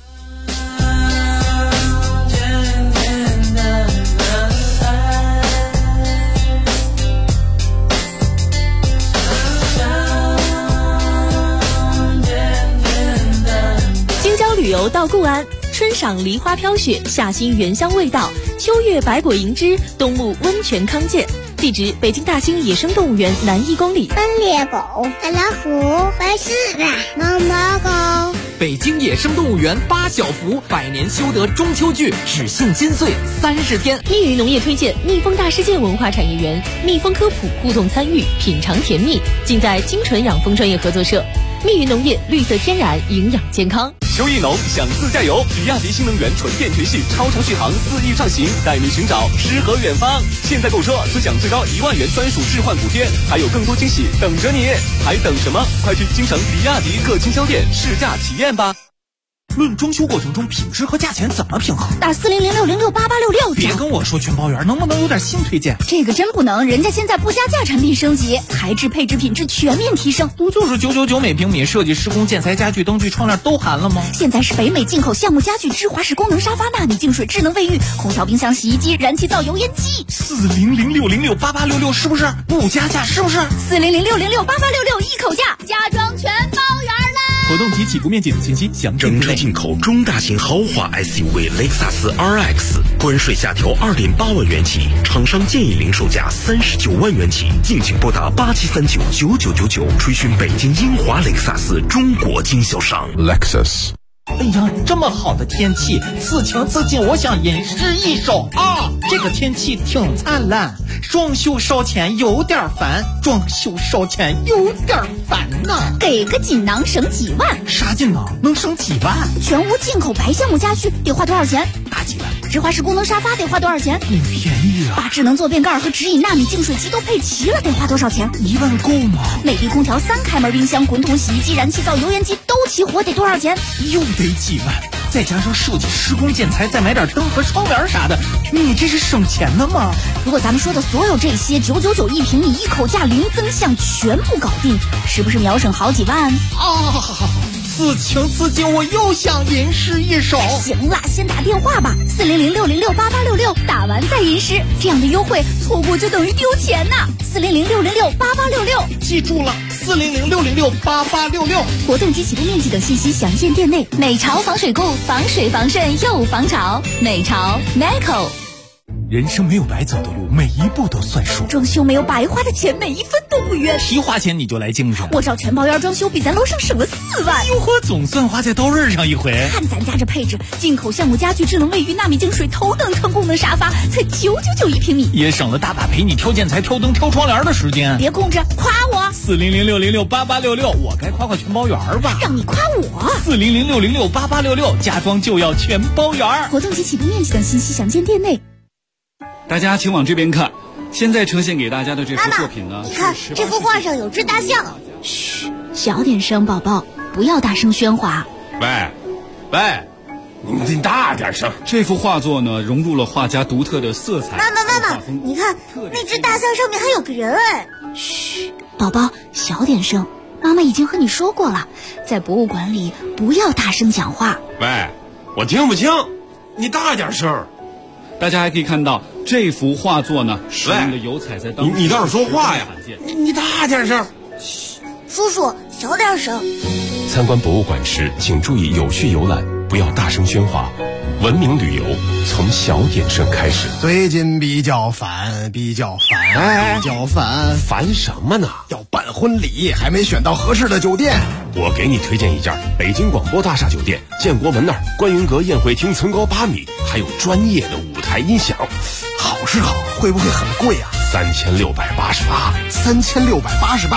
[SPEAKER 1] 旅游到固安，春赏梨花飘雪，夏欣原香味道，秋月百果盈枝，冬沐温泉康健。地址：北京大兴野生动物园南1公里。
[SPEAKER 21] 斑鬣狗、白老虎、白狮子、毛毛狗。
[SPEAKER 20] 北京野生动物园8小福，100年修得中秋剧，只庆金岁30天。
[SPEAKER 1] 密云农业推荐蜜蜂大世界文化产业园，蜜蜂科普互动参与，品尝甜蜜，尽在精纯养蜂专业合作社。密云农业，绿色天然，营养健康。
[SPEAKER 16] 秋意浓，想自驾游，比亚迪新能源纯电全系超长续航4亿上行，带你寻找诗和远方。现在购车尊享最高1万元专属置换补贴，还有更多惊喜等着你，还等什么？快去京城比亚迪各经销店试驾体验吧。
[SPEAKER 15] 论装修过程中品质和价钱怎么平衡？
[SPEAKER 1] 打4006068866。
[SPEAKER 15] 别跟我说全包圆，能不能有点新推荐？
[SPEAKER 1] 这个真不能，人家现在不加价产品升级，材质配置品质全面提升。
[SPEAKER 15] 不就是999每平米，设计施工建材家具灯具窗帘都含了吗？
[SPEAKER 1] 现在是北美进口橡木家具、芝华士功能沙发、纳米净水、智能卫浴、空调、冰箱、洗衣机、燃气灶、油烟机。
[SPEAKER 15] 4006068866是不是？不加价是不是
[SPEAKER 1] ？4006068866一口价，家装全包圆啦！
[SPEAKER 15] 活动及起步面积等信息详见。
[SPEAKER 17] 整车进口中大型豪华 SUV 雷克萨斯 RX， 关税下调2.8万元起，厂商建议零售价39万元起，敬请拨打87399999，垂询北京英华雷克萨斯中国经销商。
[SPEAKER 15] Lexus。哎呀，这么好的天气，此情此景，我想吟诗一首啊！这个天气挺灿烂，装修烧钱有点烦，装修烧钱有点烦呐。
[SPEAKER 1] 给个锦囊省几万？
[SPEAKER 15] 啥锦囊能省几万？
[SPEAKER 1] 全屋进口白橡木家具得花多少钱？
[SPEAKER 15] 大几万。
[SPEAKER 1] 芝华士功能沙发得花多少钱？
[SPEAKER 15] 便宜啊！
[SPEAKER 1] 把智能坐便盖和直饮纳米净水机都配齐了，得花多少钱
[SPEAKER 15] ？1万够吗？
[SPEAKER 1] 美的空调、3开门冰箱、滚筒洗衣机、燃气灶、油烟机都齐活，得多少钱？
[SPEAKER 15] 又得几万，再加上设计施工建材，再买点灯和窗帘啥的，你这是省钱的吗？
[SPEAKER 1] 如果咱们说的所有这些999一平米，一口价零增项，全部搞定，是不是秒省好几万
[SPEAKER 15] 啊？此情此景，我又想吟诗一首。
[SPEAKER 1] 行了，先打电话吧，4006068866，打完再吟诗，这样的优惠错过就等于丢钱呐！4006068866，
[SPEAKER 15] 记住了，4006068866。
[SPEAKER 1] 活动及起步面积等信息详见店内。美潮防水固，防水防渗又防潮，美潮 Meco。
[SPEAKER 4] 人生没有白走的路，每一步都算数。
[SPEAKER 1] 装修没有白花的钱，每一分都不冤。
[SPEAKER 4] 提花钱你就来精神，
[SPEAKER 1] 我找全包圆装修，比咱楼上省了4万。
[SPEAKER 4] 哟呵，总算花在刀刃上一回。
[SPEAKER 1] 看咱家这配置，进口橡木家具、智能卫浴、纳米净水、头等舱功能沙发，才999一平米，
[SPEAKER 4] 也省了大把陪你挑建材、挑灯、挑窗帘的时间。
[SPEAKER 1] 别控制，夸我
[SPEAKER 4] 40060688866，我该夸全包圆吧？
[SPEAKER 1] 让你夸我
[SPEAKER 4] 40060688866，家装就要全包圆。
[SPEAKER 1] 活动及起步面积等信息详见店内。
[SPEAKER 22] 大家请往这边看，现在呈现给大家的这幅作品呢，
[SPEAKER 21] 你看这幅画上有只大象。
[SPEAKER 1] 嘘，小点声，宝宝，不要大声喧哗。
[SPEAKER 22] 喂，你大点声。这幅画作呢，融入了画家独特的色彩。
[SPEAKER 21] 妈妈，你看那只大象上面还有个人哎。
[SPEAKER 1] 嘘，宝宝，小点声。妈妈已经和你说过了，在博物馆里不要大声讲话。
[SPEAKER 22] 喂，我听不清，你大点声。大家还可以看到这幅画作呢，使用的油彩在当
[SPEAKER 23] 你倒是说话呀！你大点声。
[SPEAKER 21] 嘘，叔叔小点声。
[SPEAKER 17] 参观博物馆时，请注意有序游览，不要大声喧哗。文明旅游从小点声开始。
[SPEAKER 24] 最近比较烦，
[SPEAKER 23] 烦什么呢？
[SPEAKER 24] 要办婚礼，还没选到合适的酒店。
[SPEAKER 17] 我给你推荐一家北京广播大厦酒店，建国门那儿观云阁宴会厅层高8米，还有专业的舞台音响。
[SPEAKER 24] 好是好，会不会很贵啊？
[SPEAKER 17] 3688。